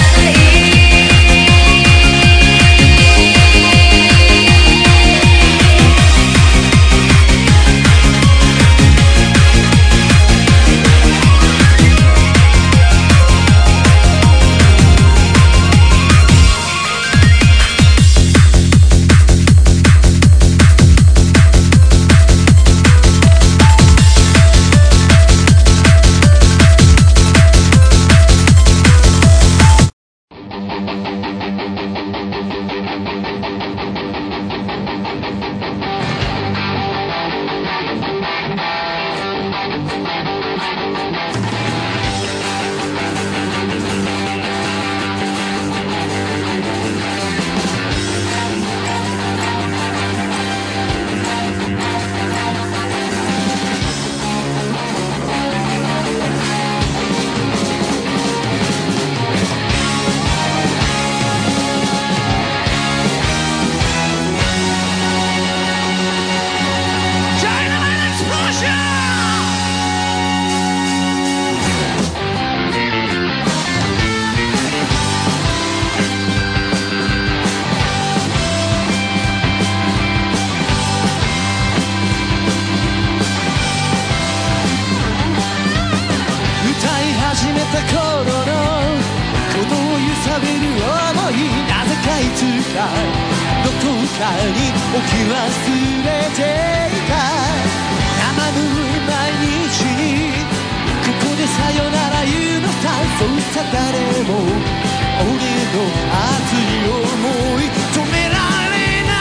歌い始めた頃の鼓動を揺さぶる想い、なぜかいつかどこかに置き忘れていた、生ぬるい毎日にここでさよなら言うのさ、そうさ誰も俺の熱い想い止められない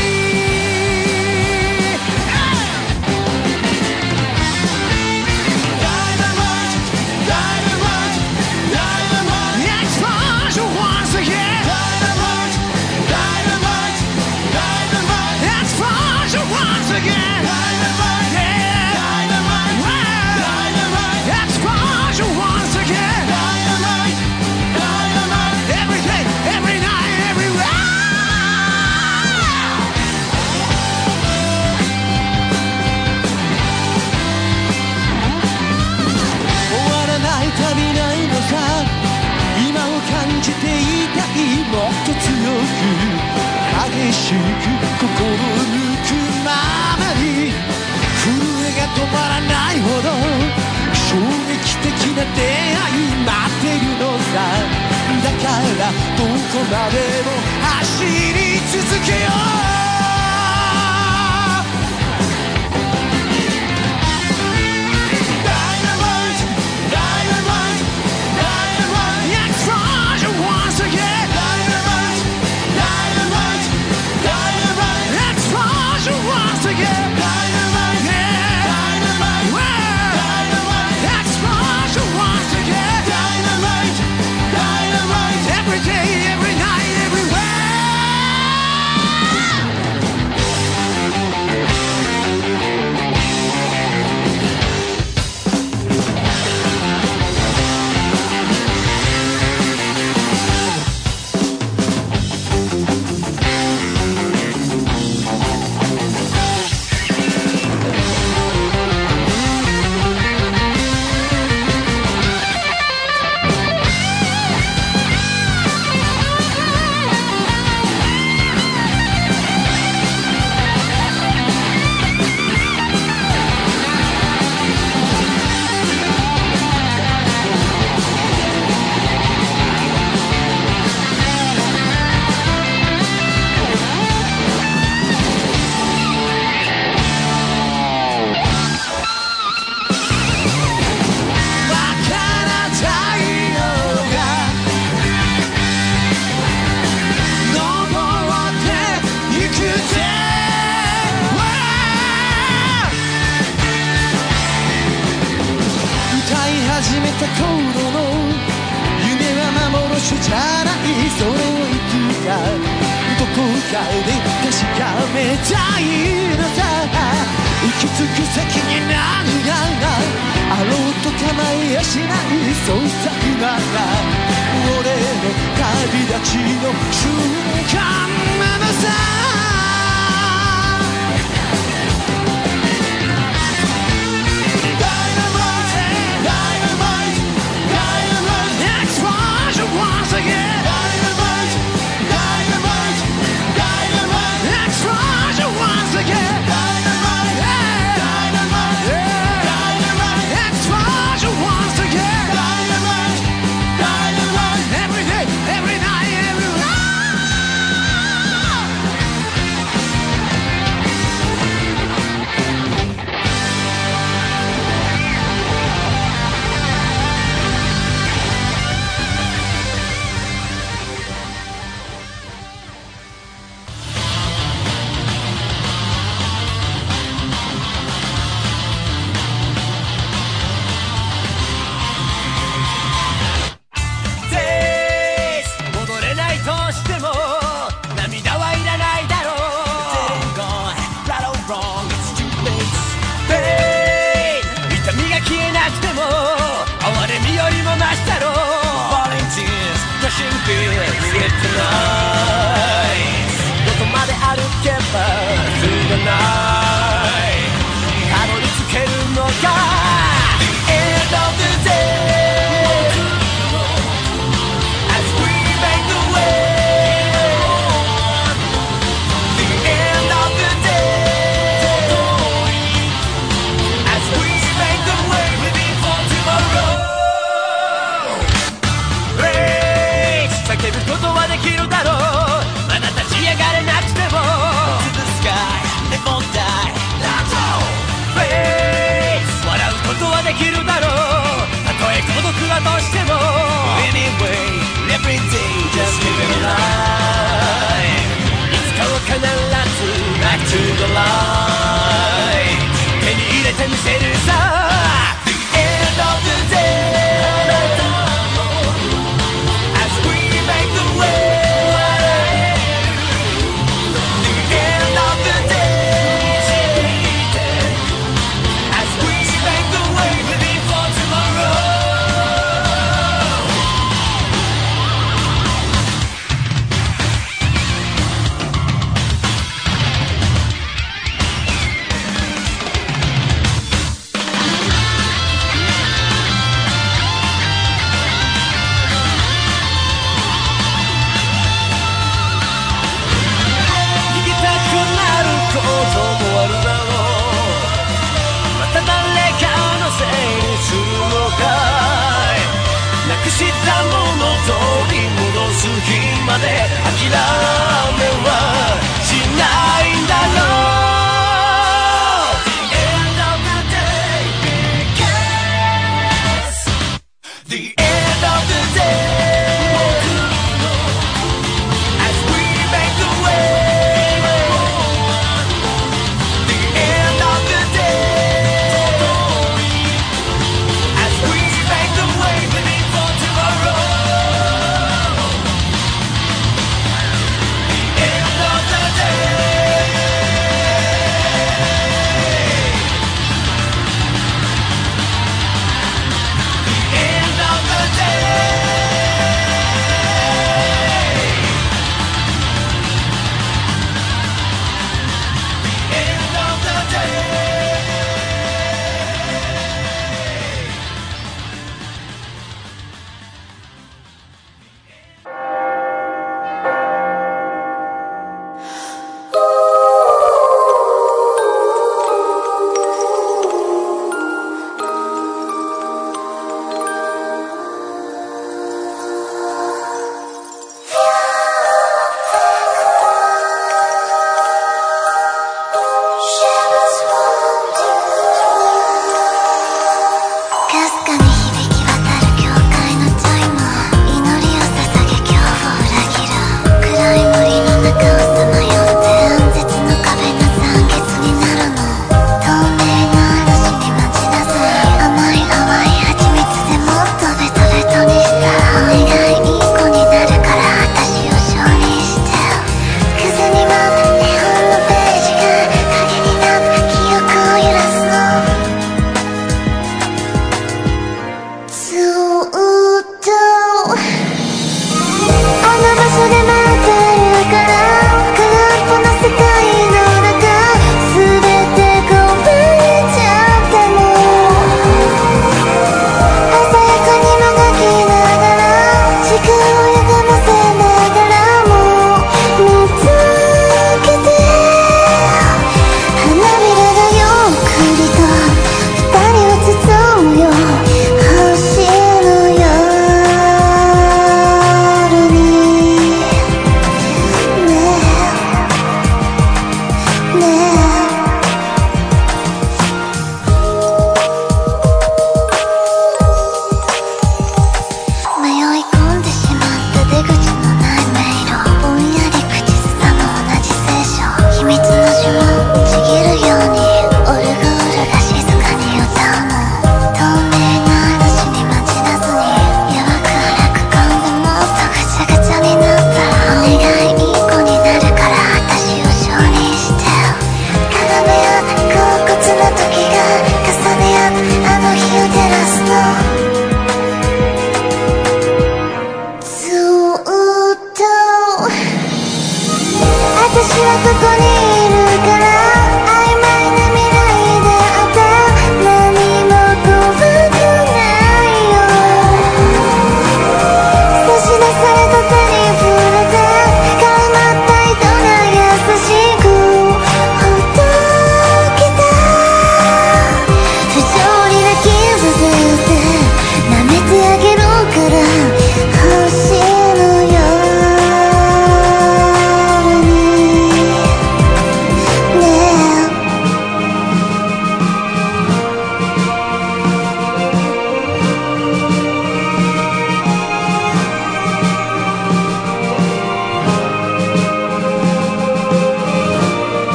、Explosion once again. Explosion once again. Yeah. Explosion once again. Every day, every night, everywhere. 終わらない旅ないのさ、今を感じていたい、もっと強く激しく心抜くままに、震えが止まらないほど衝撃的な出会い待ってるのさ、だからどこまでも走り続けよう、Explosion once again. Explosion once again. Yeah. Explosion once again. Every day, every night, everywhere. 前で確かめたいのさ行き着く先に何があろうと構いやしないそうさ今が俺の旅立ちの瞬間なのさどこまで歩けば数がないたどり着けるのか The end of the day As we make the way The end of the day As we make the way living for tomorrow 叫ぶことはできるだろうまだ立ち上がれなくても To the sky, never die That's all Face 笑うことはできるだろうたとえ孤独だとしても Anyway, every day just live it alive いつかは必ず Back to the light 手に入れてみせるさ The end of the dayしたもの取り戻す日まで諦めはしないんだろう The end of the day begins The end of the day As we make the way The end of the day As we make the way living for tomorrow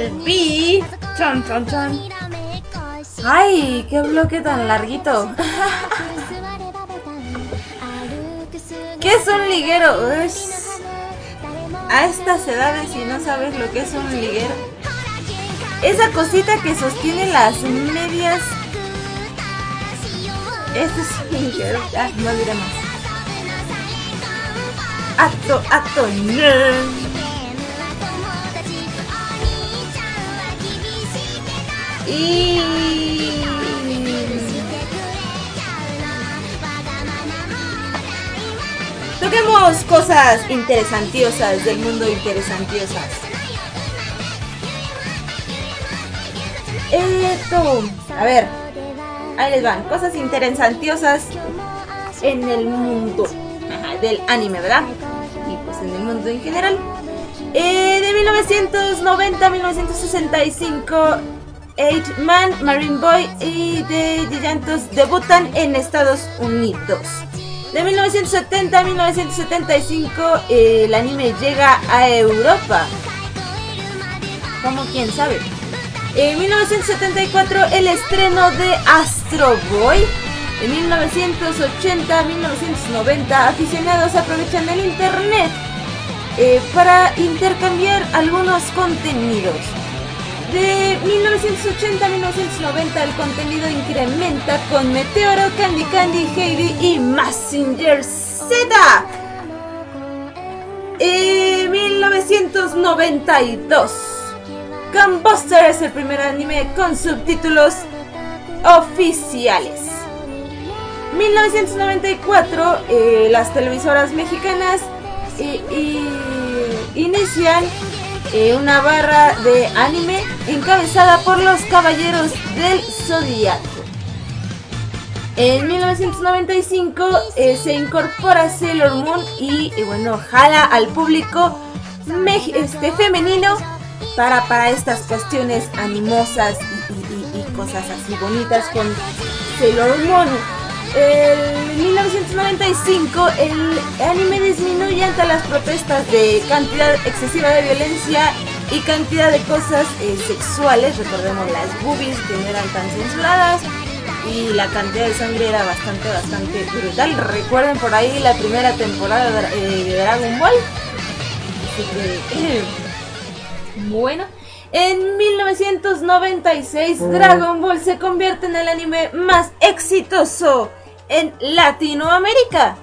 volví. Chan, chan, chan. Ay, qué bloque tan larguito. ¿Qué es un liguero? Uy, a estas edades y no sabes lo que es un liguero. Esa cosita que sostiene las medias. Este es un liguero. Ah, no diré más. Acto, no. Y toquemos cosas interesantiosas del mundo interesantiosas. A ver, ahí les van, cosas interesantiosas en el mundo del anime, ¿verdad? Y pues en el mundo en general. De 1990 a 1965, 8-Man, Marine Boy y The Gigantos debutan en Estados Unidos. De 1970 a 1975, el anime llega a Europa. ¿Cómo? ¿Quién sabe? En 1974, el estreno de Astro Boy. En 1980 a 1990, aficionados aprovechan el internet para intercambiar algunos contenidos. De 1980 a 1990 el contenido incrementa con Meteoro, Candy Candy, Heidi y Mazinger Z. En 1992 Gunbuster es el primer anime con subtítulos oficiales. 1994 las televisoras mexicanas inician una barra de anime encabezada por los Caballeros del Zodiaco. En 1995 se incorpora Sailor Moon y bueno, jala al público femenino para estas cuestiones animosas y cosas así bonitas con Sailor Moon. En 1995 el anime disminuye ante las protestas de cantidad excesiva de violencia y cantidad de cosas sexuales. Recordemos las boobies que no eran tan censuradas y la cantidad de sangre era bastante brutal. Recuerden por ahí la primera temporada de Dragon Ball. Así que bueno, en 1996 Dragon Ball se convierte en el anime más exitoso en Latinoamérica.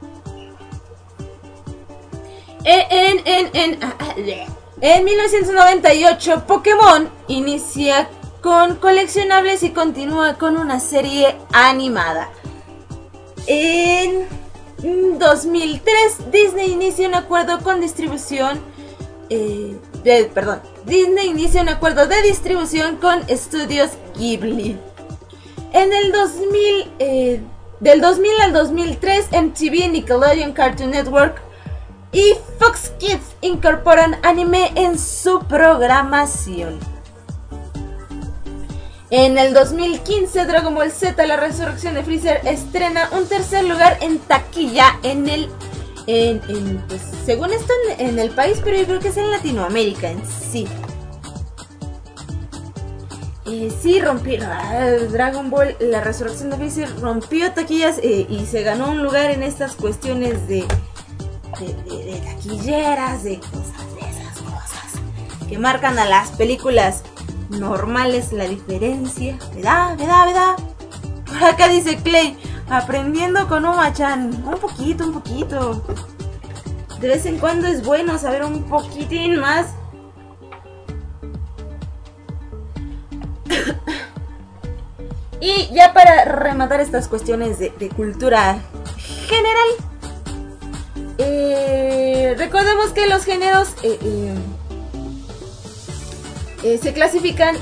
En 1998 Pokémon inicia con coleccionables y continúa con una serie animada. En 2003 Disney inicia un acuerdo con distribución Disney inicia un acuerdo de distribución con Estudios Ghibli. En el 2000 del 2000 al 2003 MTV, Nickelodeon, Cartoon Network y Fox Kids incorporan anime en su programación. En el 2015 Dragon Ball Z, la resurrección de Freezer estrena un tercer lugar en taquilla pues, según esto en el país, pero yo creo que es en Latinoamérica en sí. Sí, Dragon Ball, la resurrección de Freezer rompió taquillas y se ganó un lugar en estas cuestiones de taquilleras, de esas cosas que marcan a las películas normales la diferencia. ¿Verdad? Por acá dice Clay, aprendiendo con Uma-chan, un poquito. De vez en cuando es bueno saber un poquitín más. Y ya para rematar estas cuestiones de cultura general, recordemos que los géneros se clasifican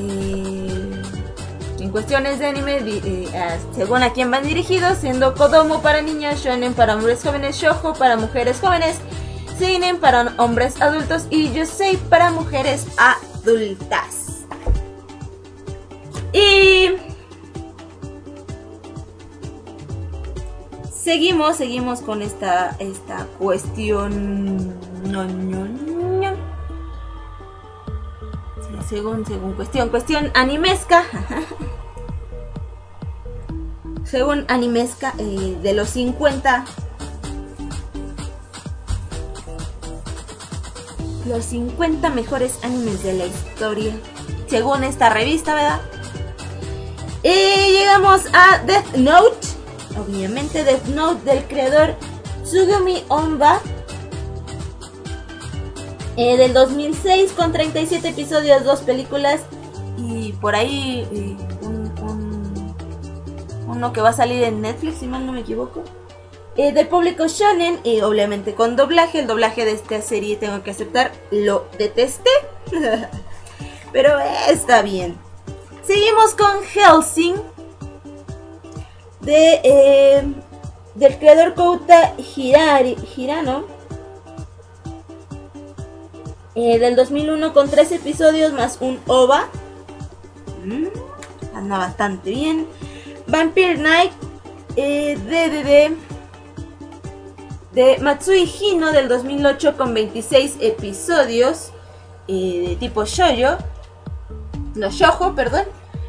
en cuestiones de anime según a quién van dirigidos, siendo Kodomo para niños, Shonen para hombres jóvenes, Shoujo para mujeres jóvenes, Seinen para hombres adultos y Yosei para mujeres adultas. Y seguimos con esta cuestión. según cuestión animesca. Según animesca, de los 50 mejores animes de la historia, según esta revista, ¿verdad? Llegamos a Death Note, obviamente Death Note del creador Tsugumi Ohba, del 2006, con 37 episodios, 2 películas y por ahí uno que va a salir en Netflix, si mal no me equivoco. Del público shonen, y obviamente con doblaje. El doblaje de esta serie, tengo que aceptar, lo detesté, pero está bien. Seguimos con Hellsing, del creador Kouta Hirano, del 2001, con 3 episodios más un OVA. Anda bastante bien. Vampire Knight, de Matsui Hino, del 2008, con 26 episodios, de tipo shoujo. No, shoujo, perdón.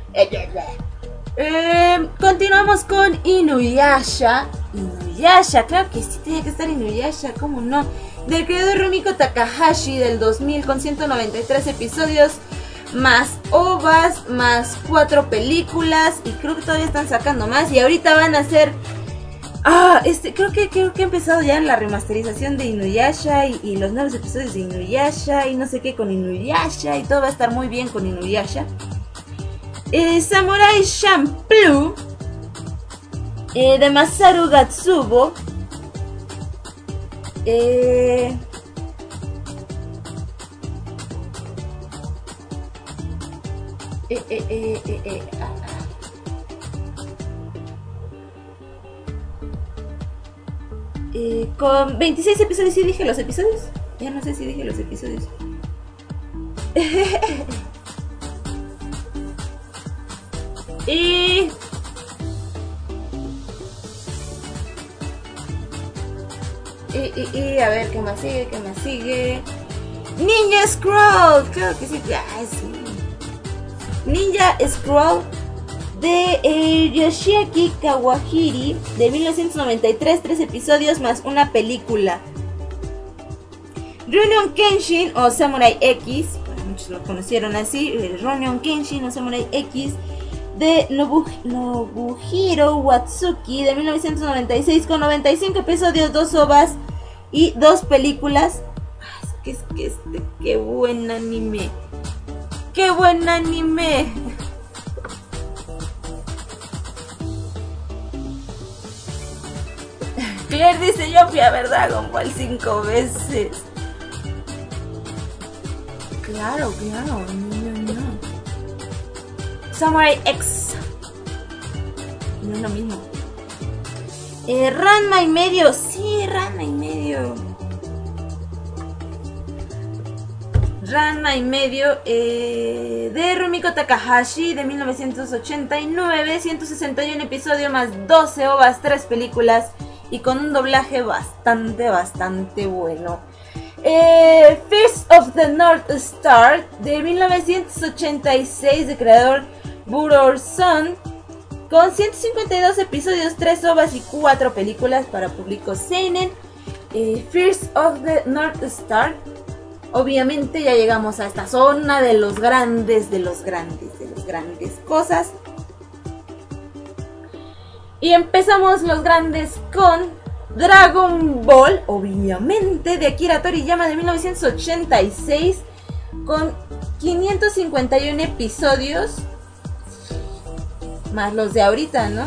Continuamos con Inuyasha. Inuyasha, claro que sí, tenía que estar Inuyasha, ¿cómo no? Del creador Rumiko Takahashi, del 2000, con 193 episodios, más OVAs, más 4 películas, y creo que todavía están sacando más, y ahorita van a hacer... creo que ha empezado ya en la remasterización de Inuyasha y los nuevos episodios de Inuyasha y no sé qué con Inuyasha, y todo va a estar muy bien con Inuyasha. Samurai Champloo, de Masaru Gatsubo, con 26 episodios. ¿Sí dije los episodios? Ya no sé si dije los episodios. A ver, ¿qué más sigue? Ninja Scroll, claro que sí. Sí. Ninja Scroll, de Yoshiaki Kawahiri, de 1993, 3 episodios más una película. Rurouni Kenshin, o Samurai X, muchos lo conocieron así, Rurouni Kenshin o Samurai X, de Nobuhiro Watsuki, de 1996, con 95 episodios, 2 OVAs y 2 películas. Qué buen anime. ¡Qué buen anime! Claire dice: yo fui a ver Dragon Ball 5 veces. Claro. No. Samurai X. No es lo mismo. Ranma y medio. Sí, Ranma y medio. Ranma y medio, de Rumiko Takahashi, de 1989, 161 episodios más 12 OVAs, 3 películas y con un doblaje bastante bueno. Fist of the North Star, de 1986, de creador Burou Son, con 152 episodios, 3 OVAs y 4 películas para público seinen. Fist of the North Star. Obviamente ya llegamos a esta zona de los grandes cosas. Y empezamos los grandes con Dragon Ball, obviamente, de Akira Toriyama, de 1986, con 551 episodios, más los de ahorita, ¿no?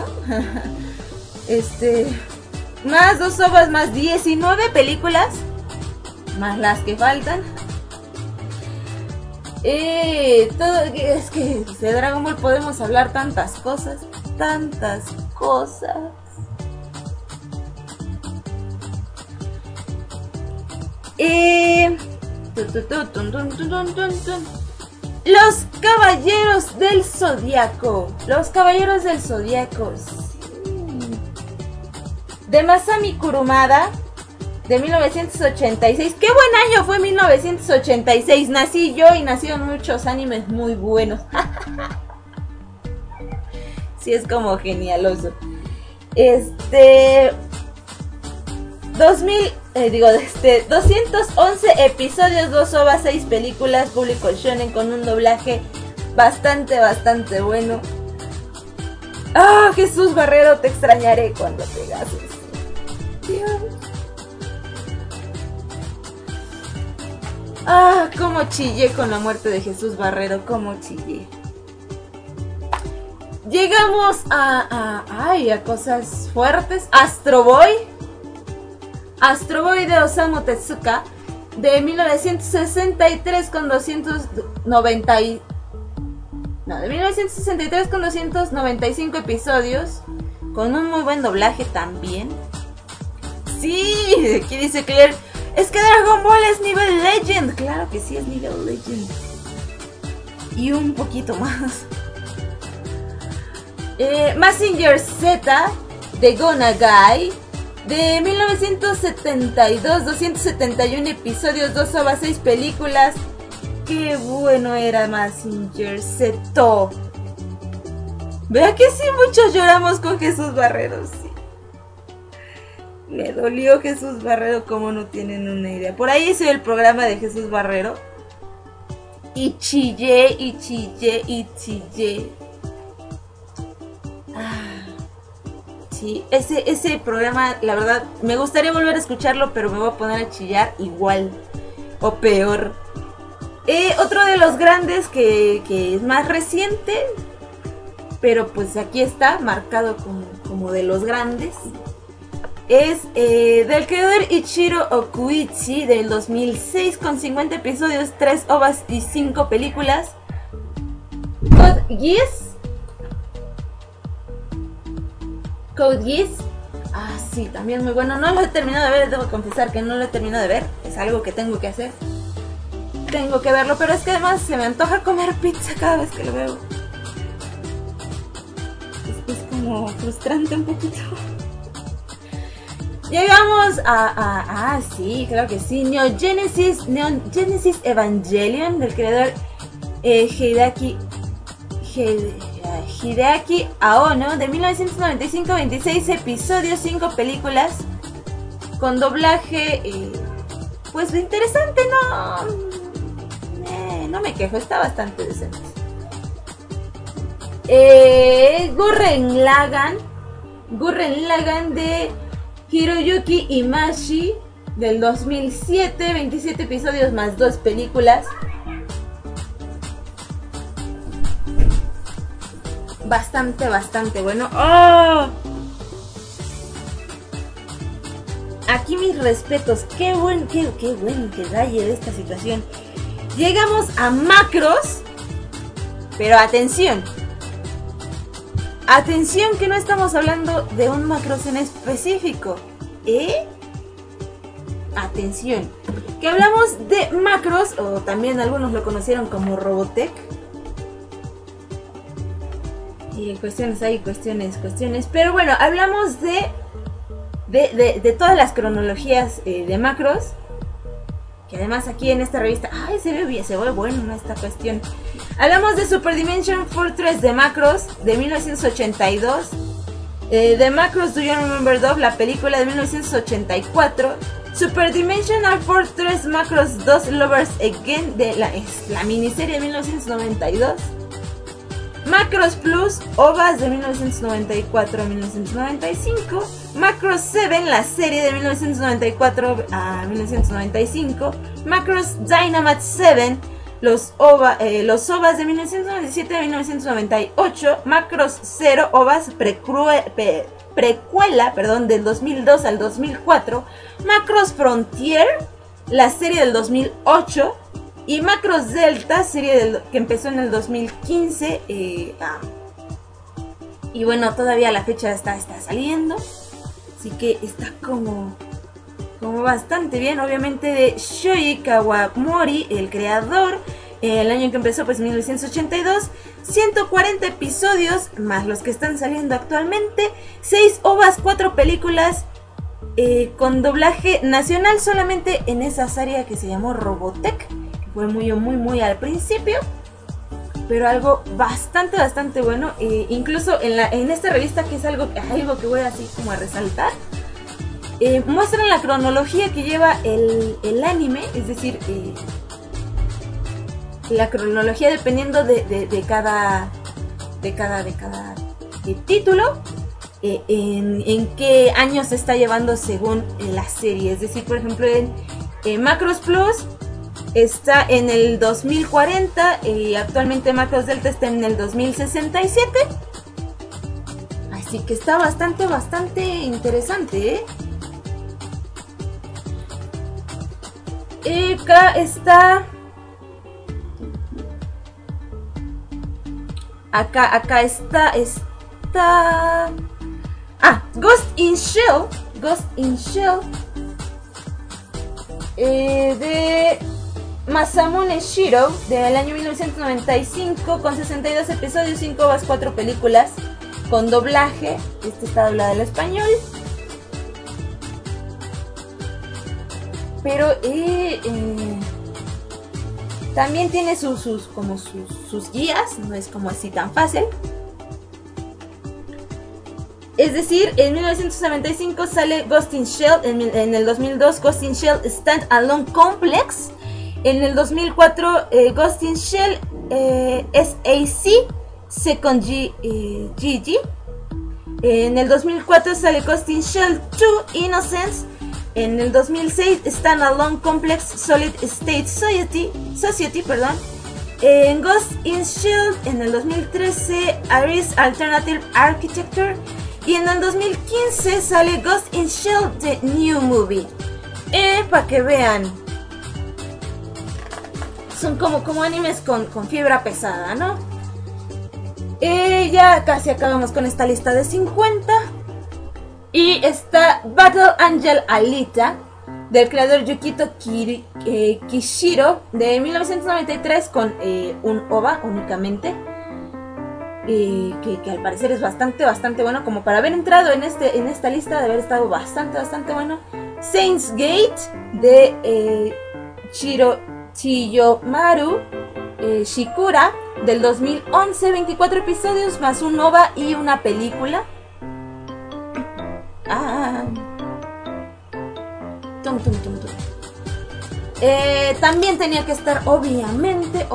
Más 2 OVAs, más 19 películas, más las que faltan. Todo, es que de Dragon Ball podemos hablar tantas cosas. Los Caballeros del Zodiaco. De Masami Kurumada, de 1986. ¡Qué buen año fue 1986! Nací yo y nacieron muchos animes muy buenos. Sí, es como genialoso. 211 episodios, 2 OVAs, 6 películas, público shonen con un doblaje bastante bueno. ¡Ah, Jesús Barrero, te extrañaré cuando te gases! Dios. ¡Ah, cómo chillé con la muerte de Jesús Barrero! ¡Cómo chillé! Llegamos a cosas fuertes. Astro Boy de Osamu Tezuka, de 1963 con 295 episodios, con un muy buen doblaje también. Sí, aquí dice Claire, es que Dragon Ball es nivel Legend. Claro que sí, es nivel Legend. Y un poquito más. Mazinger Z de Go Nagai, de 1972, 271 episodios, 2 OVAs, 6 películas. Qué bueno era Mazinger Z. Vea que sí, muchos lloramos con Jesús Barrero, sí. Me dolió Jesús Barrero como no tienen una idea. Por ahí hice el programa de Jesús Barrero y chillé. Sí, ese programa, la verdad, me gustaría volver a escucharlo, pero me voy a poner a chillar igual o peor. Otro de los grandes que es más reciente, pero pues aquí está marcado como de los grandes, es del creador Ichiro Okuichi, del 2006, con 50 episodios, 3 OVAs y 5 películas. Code Geass. Ah, sí, también muy bueno. No lo he terminado de ver, debo confesar que no lo he terminado de ver. Es algo que tengo que hacer. Tengo que verlo, pero es que además se me antoja comer pizza cada vez que lo veo. Es como frustrante un poquito. Llegamos sí, claro que sí. Neon Genesis Evangelion, del creador Hideaki Aono, de 1995, 26 episodios, 5 películas, con doblaje pues interesante, no me quejo, está bastante decente. Gurren Lagann de Hiroyuki Imaishi, del 2007, 27 episodios más 2 películas. Bastante bueno. ¡Oh! Aquí mis respetos. Qué buen detalle de esta situación. Llegamos a Macross. Pero atención. Atención, que no estamos hablando de un Macross en específico. Atención. Que hablamos de Macross, o también algunos lo conocieron como Robotech. Y cuestiones, pero bueno, hablamos de todas las cronologías de Macross, que además aquí en esta revista, se ve bueno esta cuestión. Hablamos de Super Dimension Fortress de Macross, de 1982, de Macross Do You Remember Dog, la película, de 1984, Super Dimensional Fortress Macross 2 Lovers Again, de la miniserie de 1992, Macross Plus, OVAs de 1994 a 1995, Macross 7, la serie de 1994 a 1995, Macross Dynamite 7, los OVAs de 1997 a 1998, Macross 0, OVAs precuela, del 2002 al 2004, Macross Frontier, la serie del 2008, y Macross Delta, serie que empezó en el 2015. Y bueno, todavía la fecha está saliendo. Así que está como bastante bien. Obviamente de Shoei Kawamori, el creador. El año en que empezó, pues 1982. 140 episodios, más los que están saliendo actualmente. 6 OVAs, 4 películas. con doblaje nacional solamente en esa serie que se llamó Robotech, que fue muy al principio, pero algo bastante bueno. Incluso en esta revista, que es algo que voy así como a resaltar, muestran la cronología que lleva el anime, es decir, la cronología dependiendo de cada título, en qué año se está llevando según la serie. Es decir, por ejemplo, en Macross Plus está en el 2040 y actualmente Macross Delta está en el 2067. Así que está bastante interesante, Acá está... Acá está... Ghost in Shell. De Masamune Shiro, del año 1995, con 62 episodios, 5 ovas, 4 películas, con doblaje. Este está doblado al español. Pero también tiene sus guías, no es como así tan fácil. Es decir, en 1995 sale Ghost in Shell, en el 2002 Ghost in Shell Stand Alone Complex, en el 2004 Ghost in Shell SAC Second GG, en el 2004 sale Ghost in Shell 2 Innocence, en el 2006 Stand Alone Complex Solid State Society, en Ghost in Shell en el 2013 Aris Alternative Architecture, y en el 2015 sale Ghost in Shell The New Movie. Para que vean, son como animes con fibra pesada, ¿no? Ya casi acabamos con esta lista de 50. Y está Battle Angel Alita, del creador Yukito Kishiro, de 1993, con un OVA únicamente. Que al parecer es bastante bueno, como para haber entrado en esta lista, de haber estado bastante bueno. Saints Gate, de Chiyomaru Shikura, del 2011, 24 episodios más un OVA y una película. También tenía que estar, obviamente,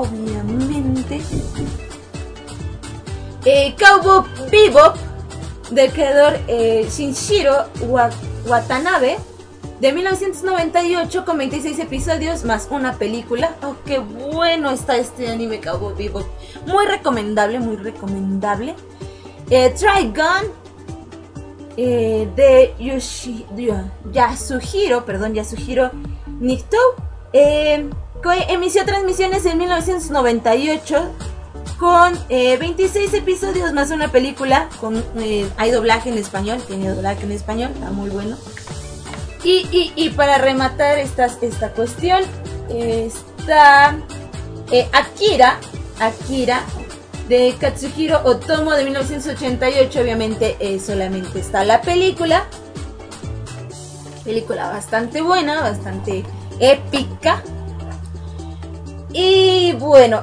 Cowboy Bebop, del creador Shinjiro Watanabe, de 1998, con 26 episodios más una película. Oh, qué bueno está este anime, Cowboy Bebop. Muy recomendable. Trigun, de Yasuhiro Nikto, inició transmisiones en 1998 con 26 episodios más una película. Hay doblaje en español, está muy bueno. Y para rematar esta cuestión está Akira, de Katsuhiro Otomo, de 1988. Obviamente solamente está la película bastante buena, bastante épica. Y bueno,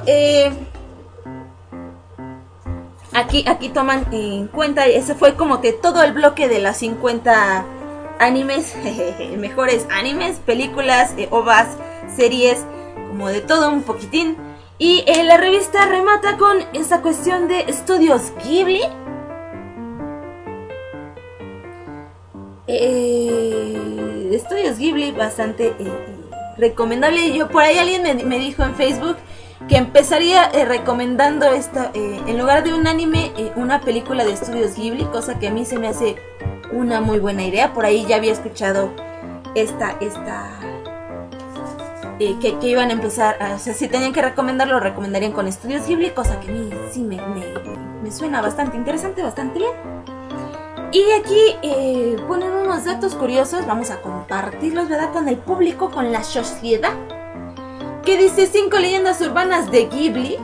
aquí toman en cuenta, ese fue como que todo el bloque de las 50 animes, mejores animes, películas, OVAs, series, como de todo un poquitín. Y la revista remata con esta cuestión de Estudios Ghibli. Estudios Ghibli bastante recomendable. Yo por ahí alguien me dijo en Facebook que empezaría recomendando en lugar de un anime, una película de Estudios Ghibli, cosa que a mí se me hace una muy buena idea. Por ahí ya había escuchado que iban a empezar, o sea, si tenían que recomendarlo, recomendarían con Estudios Ghibli, cosa que a mí sí me suena bastante interesante, bastante bien. Y aquí ponen unos datos curiosos, vamos a compartirlos, ¿verdad?, con el público, con la sociedad, que dice 5 leyendas urbanas de Ghibli.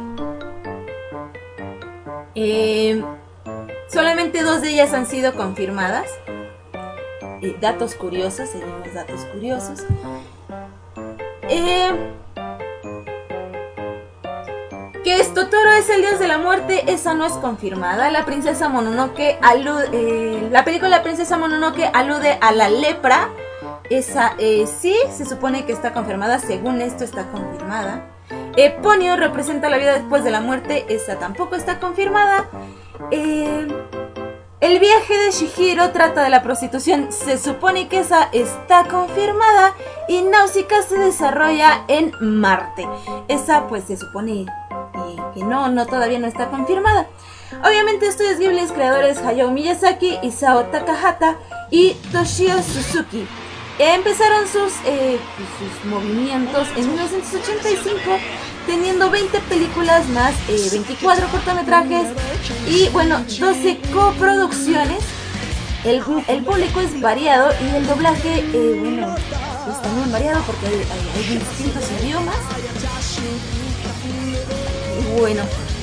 Solamente 2 de ellas han sido confirmadas. datos curiosos, seguimos datos curiosos. Que Totoro es el dios de la muerte, esa no es confirmada. La princesa Mononoke la película Princesa Mononoke alude a la lepra. Esa sí, se supone que está confirmada, según esto está confirmada. Ponyo representa la vida después de la muerte, esa tampoco está confirmada. El viaje de Shihiro trata de la prostitución, se supone que esa está confirmada. Y Náusica se desarrolla en Marte, esa pues se supone que no, todavía no está confirmada. Obviamente Estudios Ghibli, creadores Hayao Miyazaki, Isao Takahata y Toshio Suzuki. Empezaron sus movimientos en 1985, teniendo 20 películas más 24 cortometrajes y bueno, 12 coproducciones. El público es variado y el doblaje, bueno, es también variado porque hay distintos idiomas. Y bueno,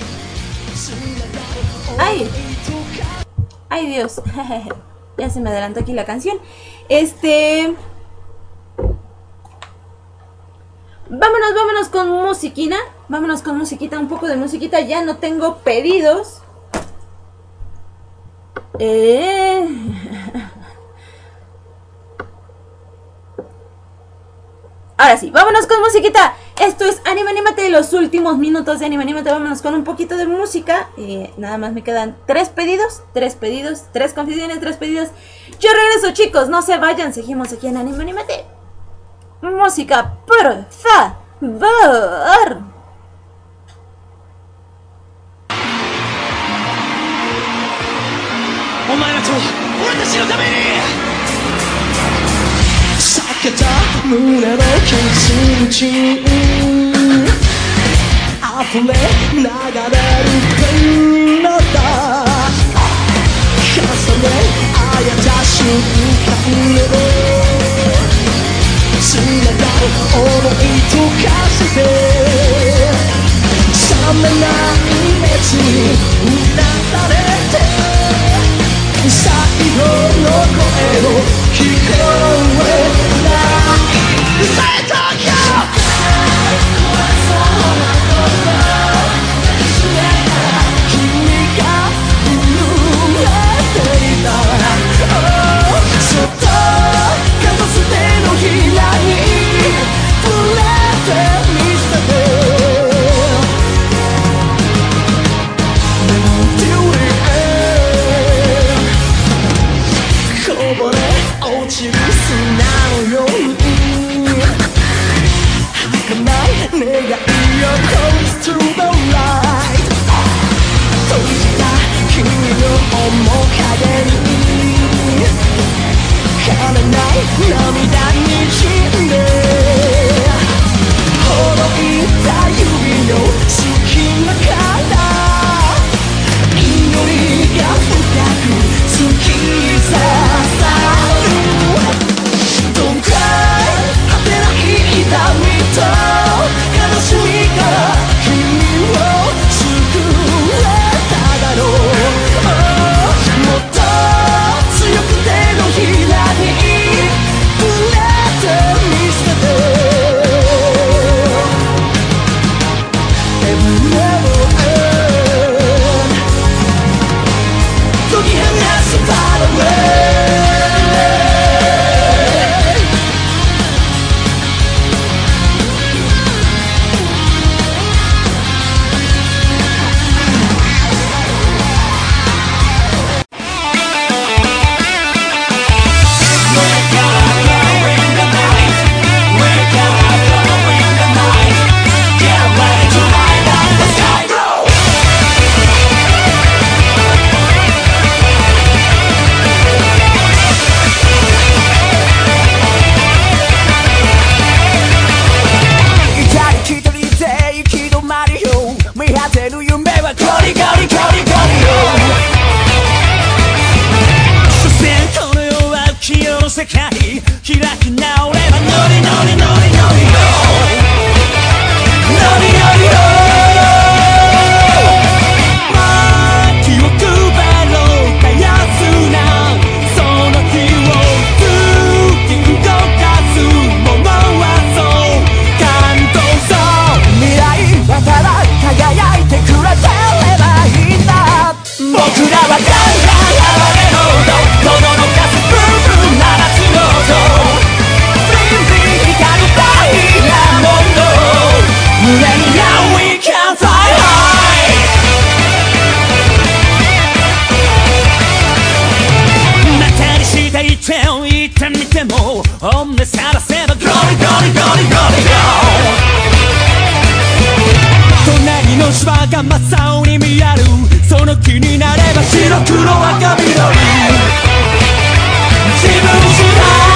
¡ay Dios! Ya se me adelantó aquí la canción. Vámonos con musiquina. Vámonos con musiquita, un poco de musiquita. Ya no tengo pedidos. Ahora sí, vámonos con musiquita. Esto es Anime Anímate, los últimos minutos de Anime Anímate. Vámonos con un poquito de música. Nada más me quedan 3 pedidos, 3 confesiones, 3 pedidos. Yo regreso, chicos, no se vayan. Seguimos aquí en Anime Anímate. Música, por favor. お前らと俺たちのために避けた胸の傷口溢れ流れるペンのだ重ねあやた瞬間の繋がる想い溶かして冷めない熱にうなだれて最後の声を聞こえない伝えたか君が震えていたそっと片捨てのひらに触れてみせてこぼれ落ちる砂のように儚い願いを Close to the light 閉じた君の面影に枯れない涙にじんでほどいた指の隙間から祈りが深く突き刺さる Don't cry 果てない痛みと悲しみから君を救えただろう、もっと強く手のひらに触れて女さらせばゴリゴリゴリゴリゴリ隣の芝が真っ青に見えるその気になれば白黒赤緑自分次第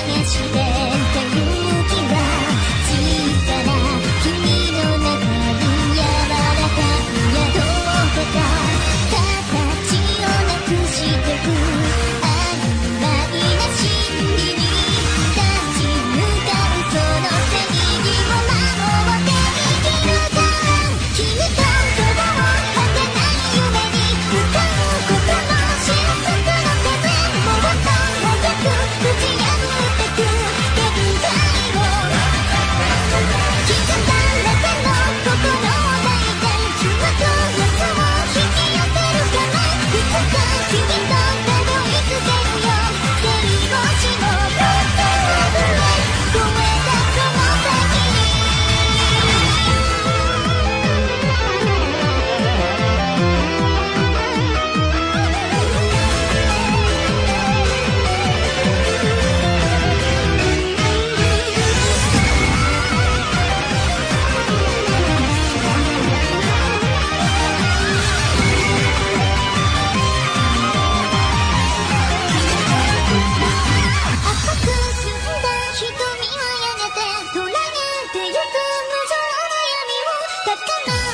「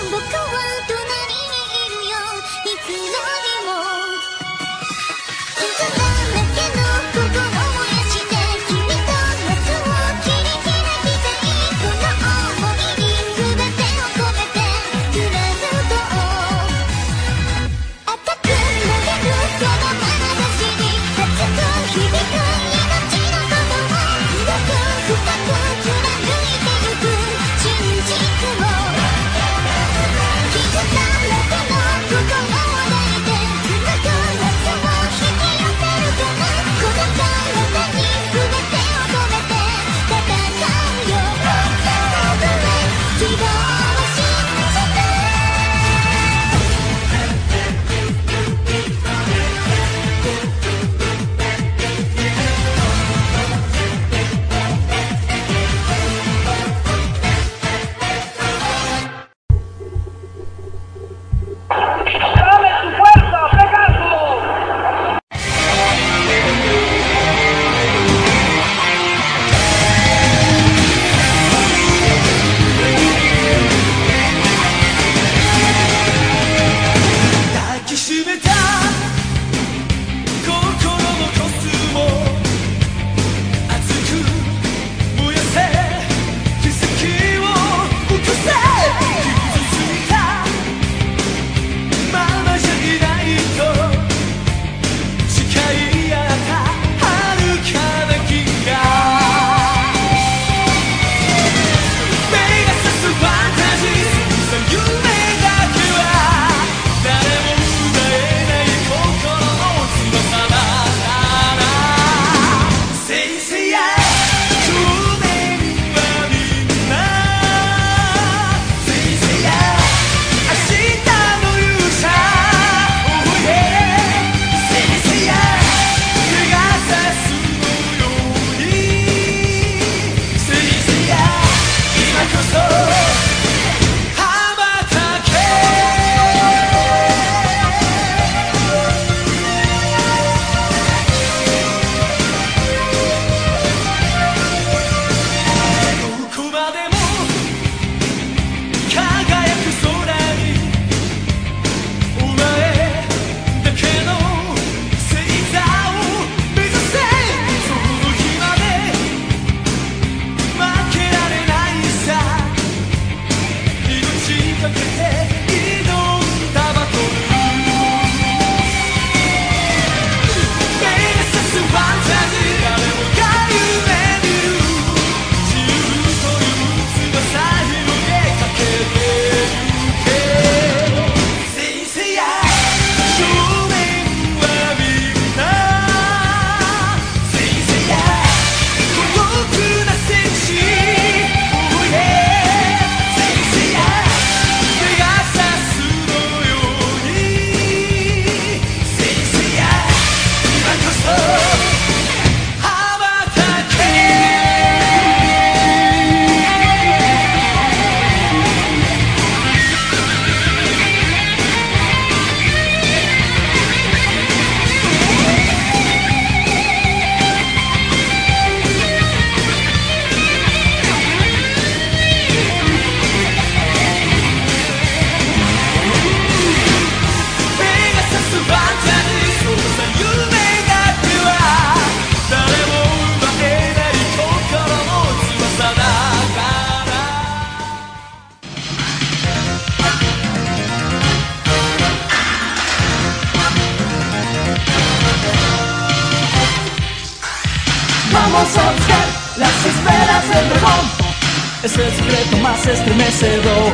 Vamos a buscar las esferas del dragón. Es el secreto más estremecedor.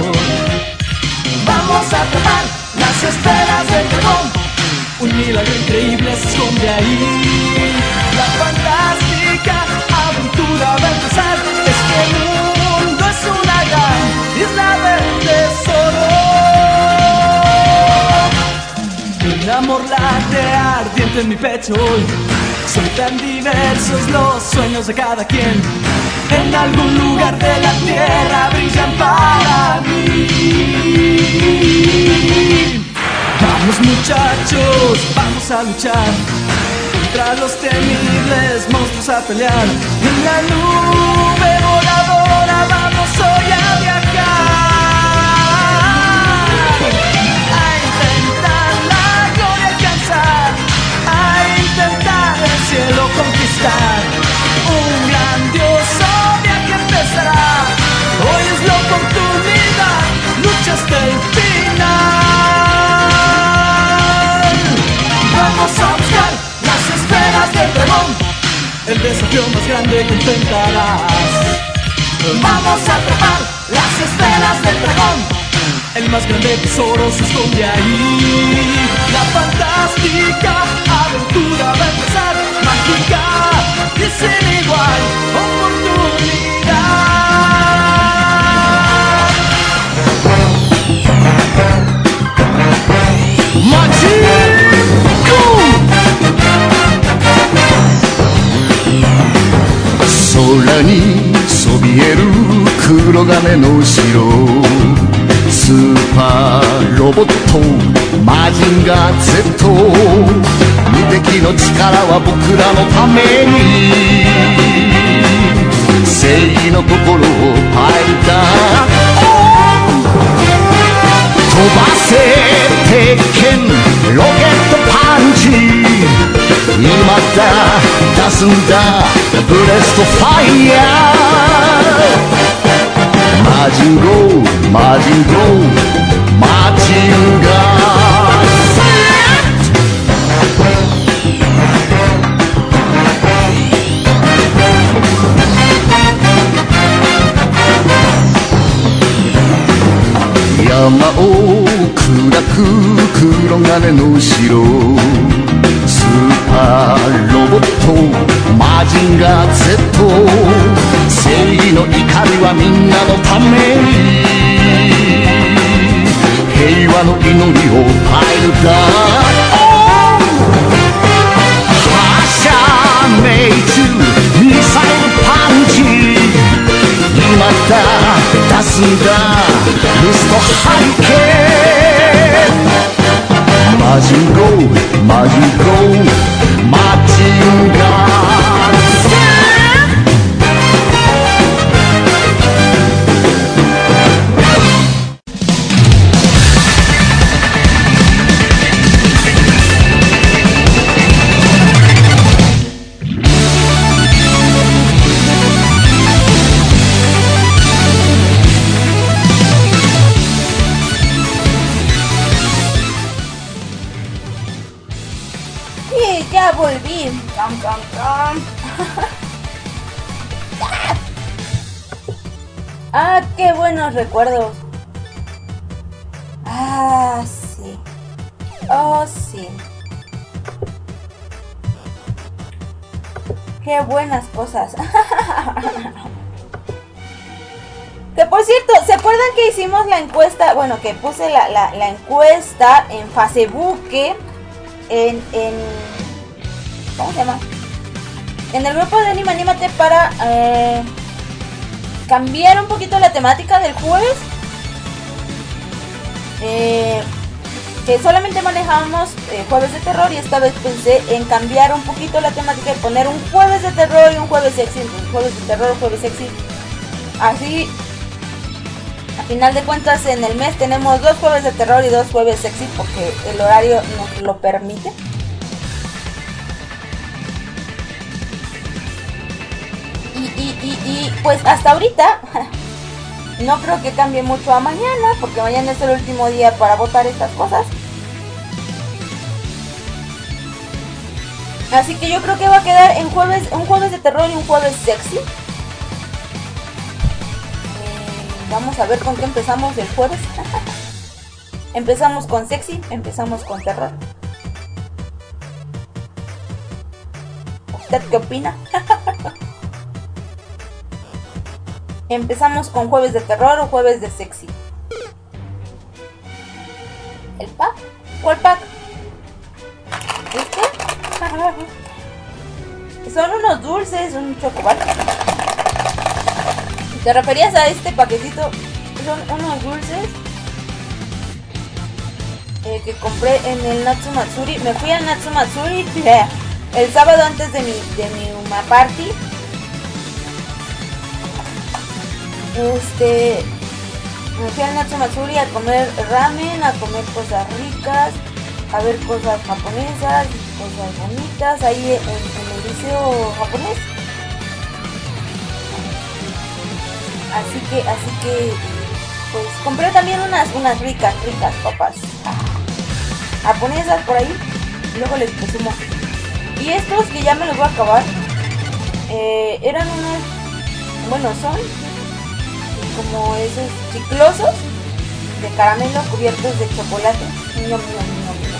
Vamos a atrapar las esferas del dragón. Un milagro increíble se esconde ahí. La fantástica aventura va a empezar. Este mundo es una gran isla del tesoro. Un amor late ardiente en mi pecho hoy. Son tan diversos los sueños de cada quien. En algún lugar de la tierra brillan para mí. Vamos muchachos, vamos a luchar contra los temibles monstruos a pelear. En la nube voladora vamos hoy a viajar. desafío más grande que enfrentarás. Vamos a atrapar las esferas del dragón. El más grande tesoro se esconde ahí. La fantástica aventura va a empezar. Mágica y sin igual oportunidad. 空にそびえる黒金の城、スーパーロボットマジンガー Z、 無敵の力は僕らのために正義の心をファイター飛ばせ鉄拳ロケットパンチ、今だ出すんだブレストファイヤー、マジンゴーマジンゴーマジンガー山を砕く黒金の城、スーパーロボットマジンガー Z、 正義の怒りはみんなのために平和の祈りをパイルダ発射命中ミサイルパンチ、今だ出すんだルストハリケーン、マジンゴーマジンゴーマジンガー Ya volví. Cam, cam, cam. Ah, qué buenos recuerdos. Ah, sí. Oh, sí. Qué buenas cosas. Que por cierto, ¿se acuerdan que hicimos la encuesta? Bueno, que puse la encuesta en Facebook, en ¿cómo se llama? En el grupo de Anima Anímate para cambiar un poquito la temática del jueves. Que solamente manejábamos jueves de terror, y esta vez pensé en cambiar un poquito la temática y poner un jueves de terror y un jueves sexy. Entonces, jueves de terror, jueves sexy. Así, a final de cuentas, en el mes tenemos 2 jueves de terror y 2 jueves sexy, porque el horario nos lo permite. Y pues hasta ahorita no creo que cambie mucho a mañana, porque mañana es el último día para votar estas cosas. Así que yo creo que va a quedar en jueves, un jueves de terror y un jueves sexy. Vamos a ver con qué empezamos el jueves. Empezamos con sexy, empezamos con terror. ¿Usted qué opina? ¿Empezamos con jueves de terror o jueves de sexy? ¿El pack? ¿Cuál pack? ¿Este? Son unos dulces, un chocobar. ¿Te referías a este paquetito? Son unos dulces que compré en el Natsu Matsuri. Me fui al Natsu Matsuri el sábado antes de mi Uma Party. Me fui al Natsu Matsuri a comer ramen, a comer cosas ricas, a ver cosas japonesas, cosas bonitas ahí en el liceo japonés. Así que pues compré también unas ricas papas japonesas por ahí, y luego les presumo. Y estos que ya me los voy a acabar, Eran unos, bueno, son como esos chiclosos de caramelo cubiertos de chocolate. Ñom, ñom, ñom, ñom.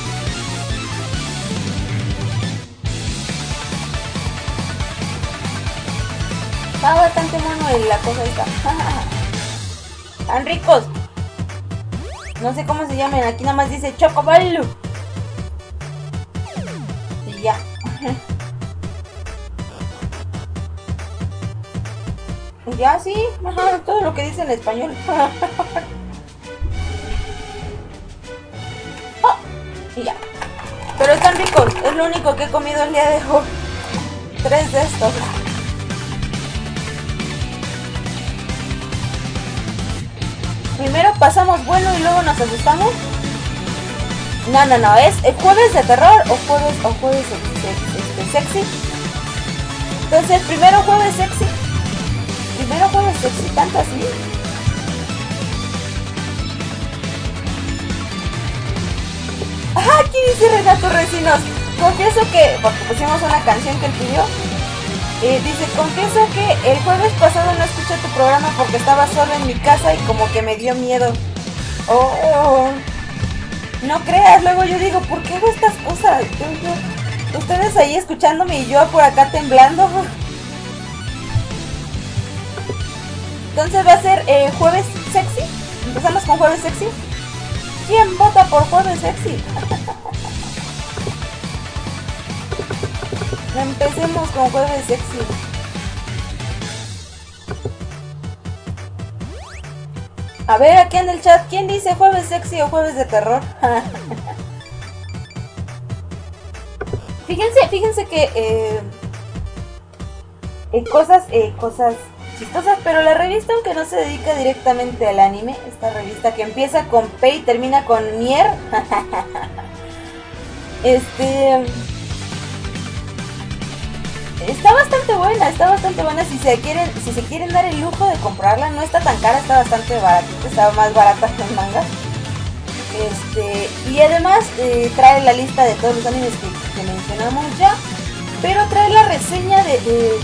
Está bastante mono la cosa esta. Tan ricos. No sé cómo se llaman, aquí nada más dice Chocobalo. Y ya. Ya sí, ajá, todo lo que dice en español. Oh, y ya. Pero están ricos, es lo único que he comido el día de hoy. 3 de estos. Primero pasamos bueno y luego nos asustamos. No, es jueves de terror o jueves sexy. Entonces, primero jueves sexy, tanto así. Ajá, aquí dice Renato Recinos. Confieso que, porque pusimos una canción que él pidió. Dice, confieso que el jueves pasado no escuché tu programa porque estaba solo en mi casa y como que me dio miedo. Oh, no creas, luego yo digo, ¿por qué hago estas cosas? Ustedes ahí escuchándome y yo por acá temblando. Entonces va a ser jueves sexy. Empezamos con jueves sexy. ¿Quién vota por jueves sexy? Empecemos con jueves sexy. A ver aquí en el chat, ¿quién dice jueves sexy o jueves de terror? Fíjense que cosas chistosas, pero la revista, aunque no se dedica directamente al anime, esta revista que empieza con P y termina con Nier, está bastante buena si se quieren dar el lujo de comprarla. No está tan cara, está bastante baratita, está más barata que el manga. Y además trae la lista de todos los animes que mencionamos ya, pero trae la reseña de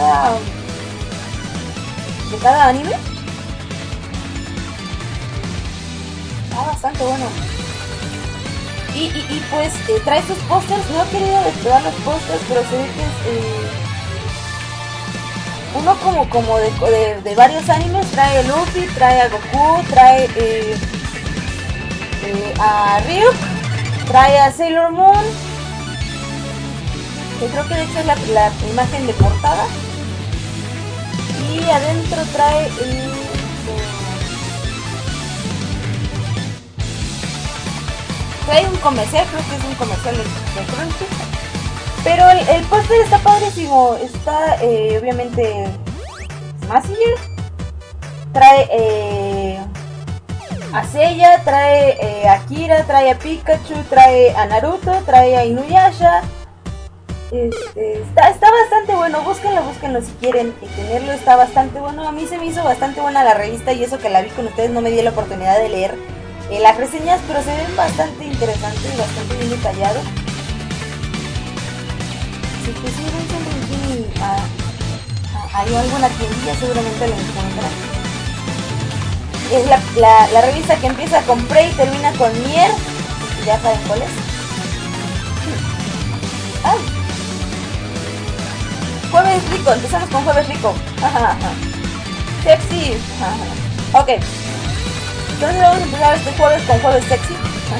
cada anime. Está bastante bueno. Y pues trae sus pósters. No he querido desplegar los pósters, pero se ve que es uno como de varios animes. Trae a Luffy, trae a Goku, trae a Ryuk, trae a Sailor Moon, que creo que de hecho es la imagen de portada. Y adentro trae un comercial, creo que es un comercial de Crunchy. Pero el póster está padrísimo. Está obviamente Massinger. Trae a Seiya, trae a Akira, trae a Pikachu, trae a Naruto, trae a Inuyasha. Está bastante bueno, búsquenlo si quieren tenerlo, está bastante bueno. A mí se me hizo bastante buena la revista y eso que la vi con ustedes, no me di la oportunidad de leer las reseñas, pero se ven bastante interesantes y bastante bien detallados. Si quisieran ir hay alguna tiendilla, seguramente lo encuentran. Es la revista que empieza con Prey y termina con Nier. Ya saben cuál es. ¡Ay! Jueves rico, empezamos con jueves rico. Sexy. Ok. Entonces vamos a empezar este jueves con jueves sexy.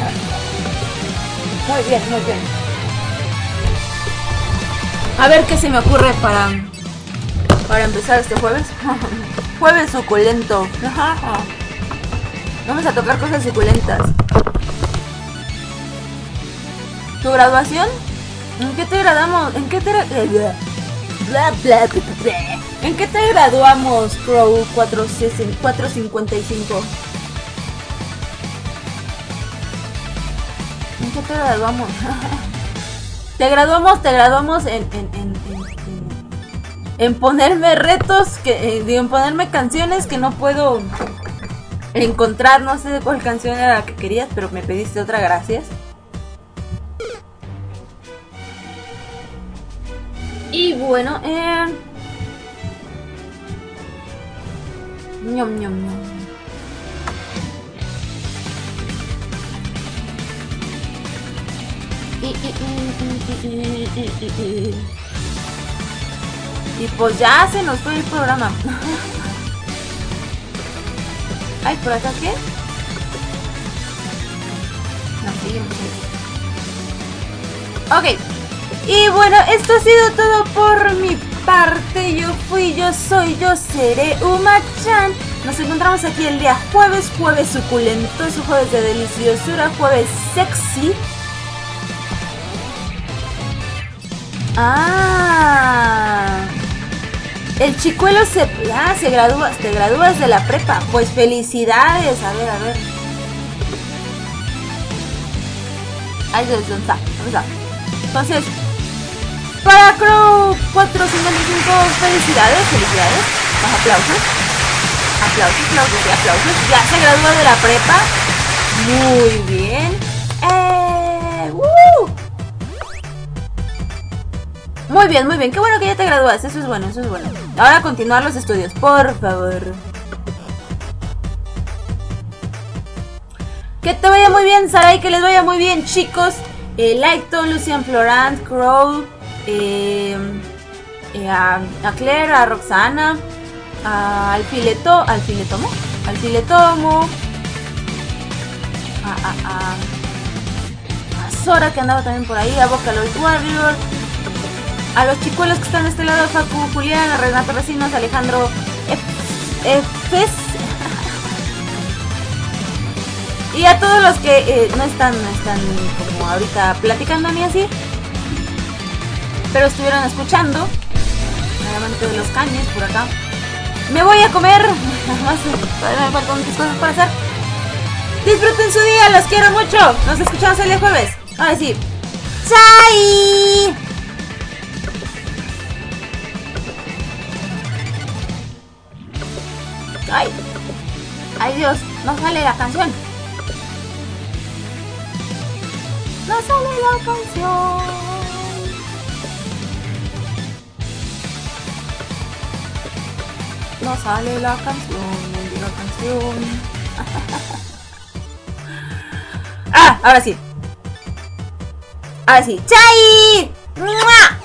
Muy bien. A ver qué se me ocurre para empezar este jueves. Jueves suculento. Vamos a tocar cosas suculentas. ¿Tu graduación? ¿En qué te graduamos? ¿En qué te graduamos, Crow 455? ¿En qué te graduamos? Te graduamos en ponerme retos, en ponerme canciones que no puedo encontrar. No sé de cuál canción era la que querías, pero me pediste otra, gracias. Y bueno, ñom, ñom, ñom. Y pues ya se nos fue el programa. Ay, ¿por acá qué? No, seguimos. Ok. Y bueno, esto ha sido todo por mi parte. Yo fui, yo soy, yo seré Uma-chan. Nos encontramos aquí el día jueves, jueves suculentoso, jueves de deliciosura, jueves sexy. El chicuelo se gradúa, te gradúas de la prepa. Pues felicidades, a ver. Ahí ¿dónde está? Entonces, para Crow 455, felicidades. Aplausos. Ya se graduó de la prepa. Muy bien. Muy bien, qué bueno que ya te gradúas, eso es bueno. Ahora continuar los estudios, por favor. Que te vaya muy bien, Sarai, que les vaya muy bien, chicos. Lighton, Lucian Florent, Crow, a Claire, a Roxana, a Alfiletomo, a Sora, que andaba también por ahí, a Vocaloid Warrior, a los chicuelos que están de este lado, Facu, Julián, a Renato Vecinos, Alejandro Efes, y a todos los que no están como ahorita platicando ni así, pero estuvieron escuchando, nuevamente de los cañes por acá. Me voy a comer, nada más, todavía me faltan muchas cosas para hacer. Disfruten su día, los quiero mucho. Nos escuchamos el día jueves. Ahora sí. ¡Chai! Ay Dios, no sale la canción. No sale la canción. No sale la canción. Ahora sí. ¡Chai! ¡Mua!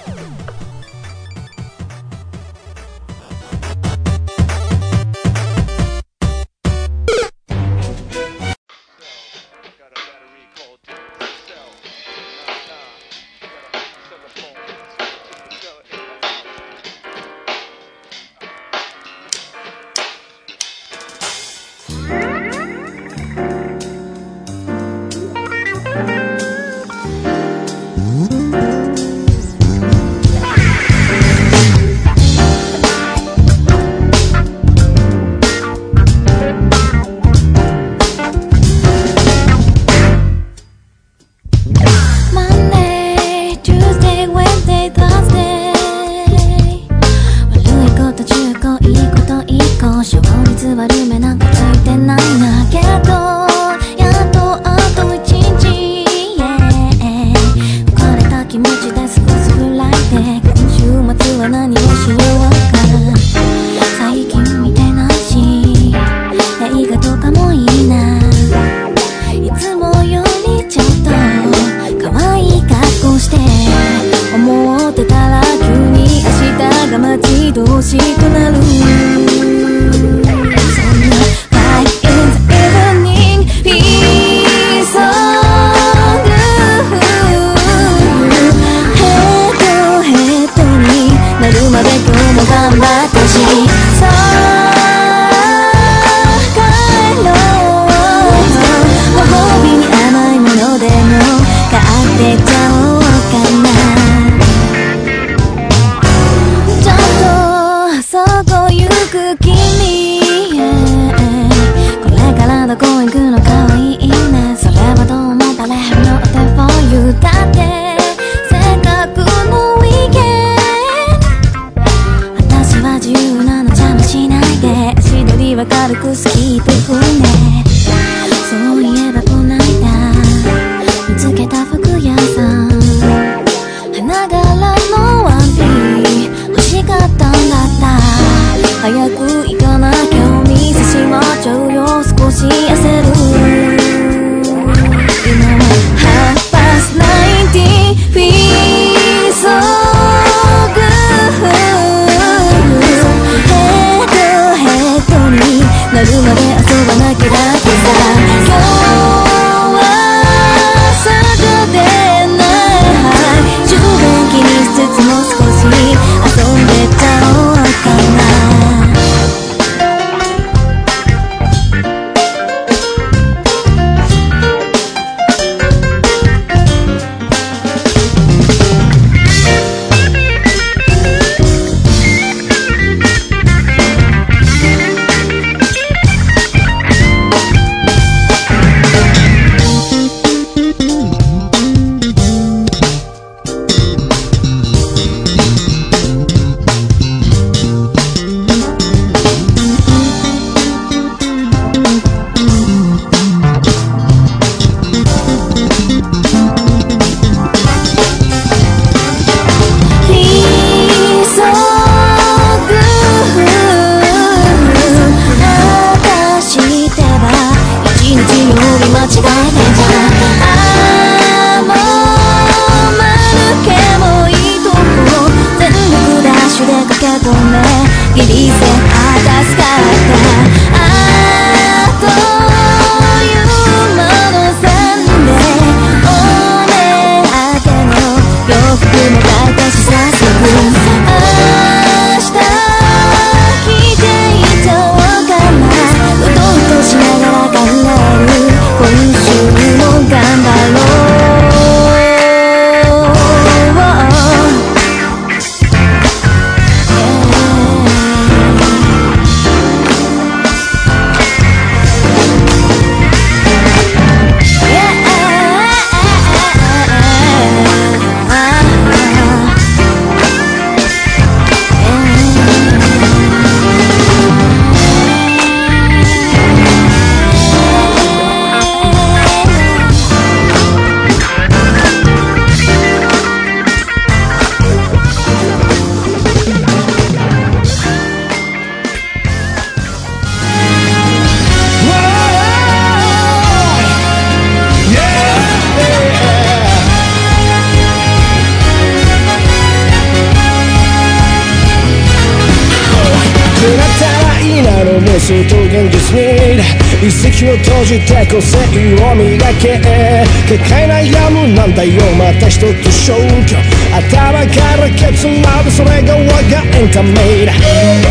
と現実に一石を閉じて個性を磨け結界悩むなんだよまた一つ消去頭からケツまでそれが我がエンタメだ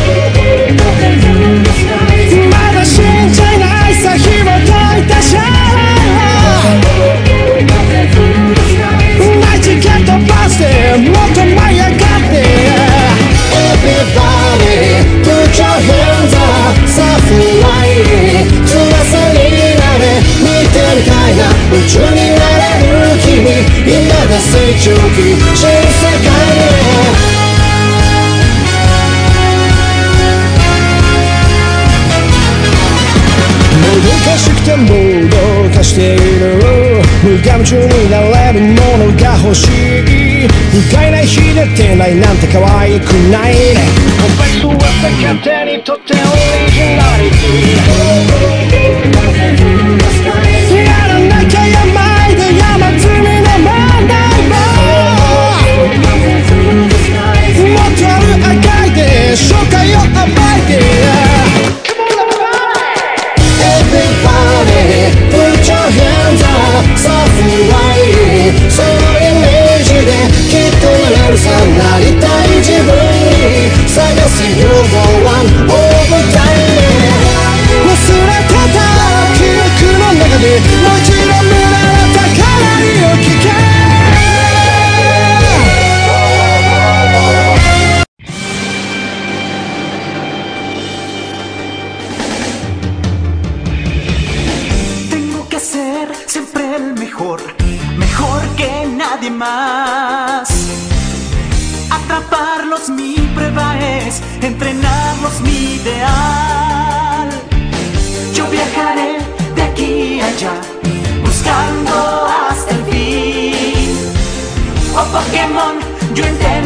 まだ信じないさ紐解いたシャナイチケットバスでもっと舞い上がって Everybody put your hands up さあフライ翼になれ見てみたいな宇宙になれる君今が成長期新世界へもどかしくてもどかしている無我夢中になれるものが欲しい不快な日でてないなんて可愛くないコンパクトは勝手にとってオリジナリティやらなきゃやまいで山積みの問題ももっとある赤いで紹介を暴いてEverybody put your hands up さあフライそのイメージできっとなれるさなりたい自分に探す You go one over time 忘れてた記憶の中でもう一度見られたからいを聞け Siempre el mejor, mejor que nadie más. Atraparlos mi prueba es, entrenarlos mi ideal. Yo viajaré de aquí a allá, buscando hasta el fin. Oh Pokémon, yo entero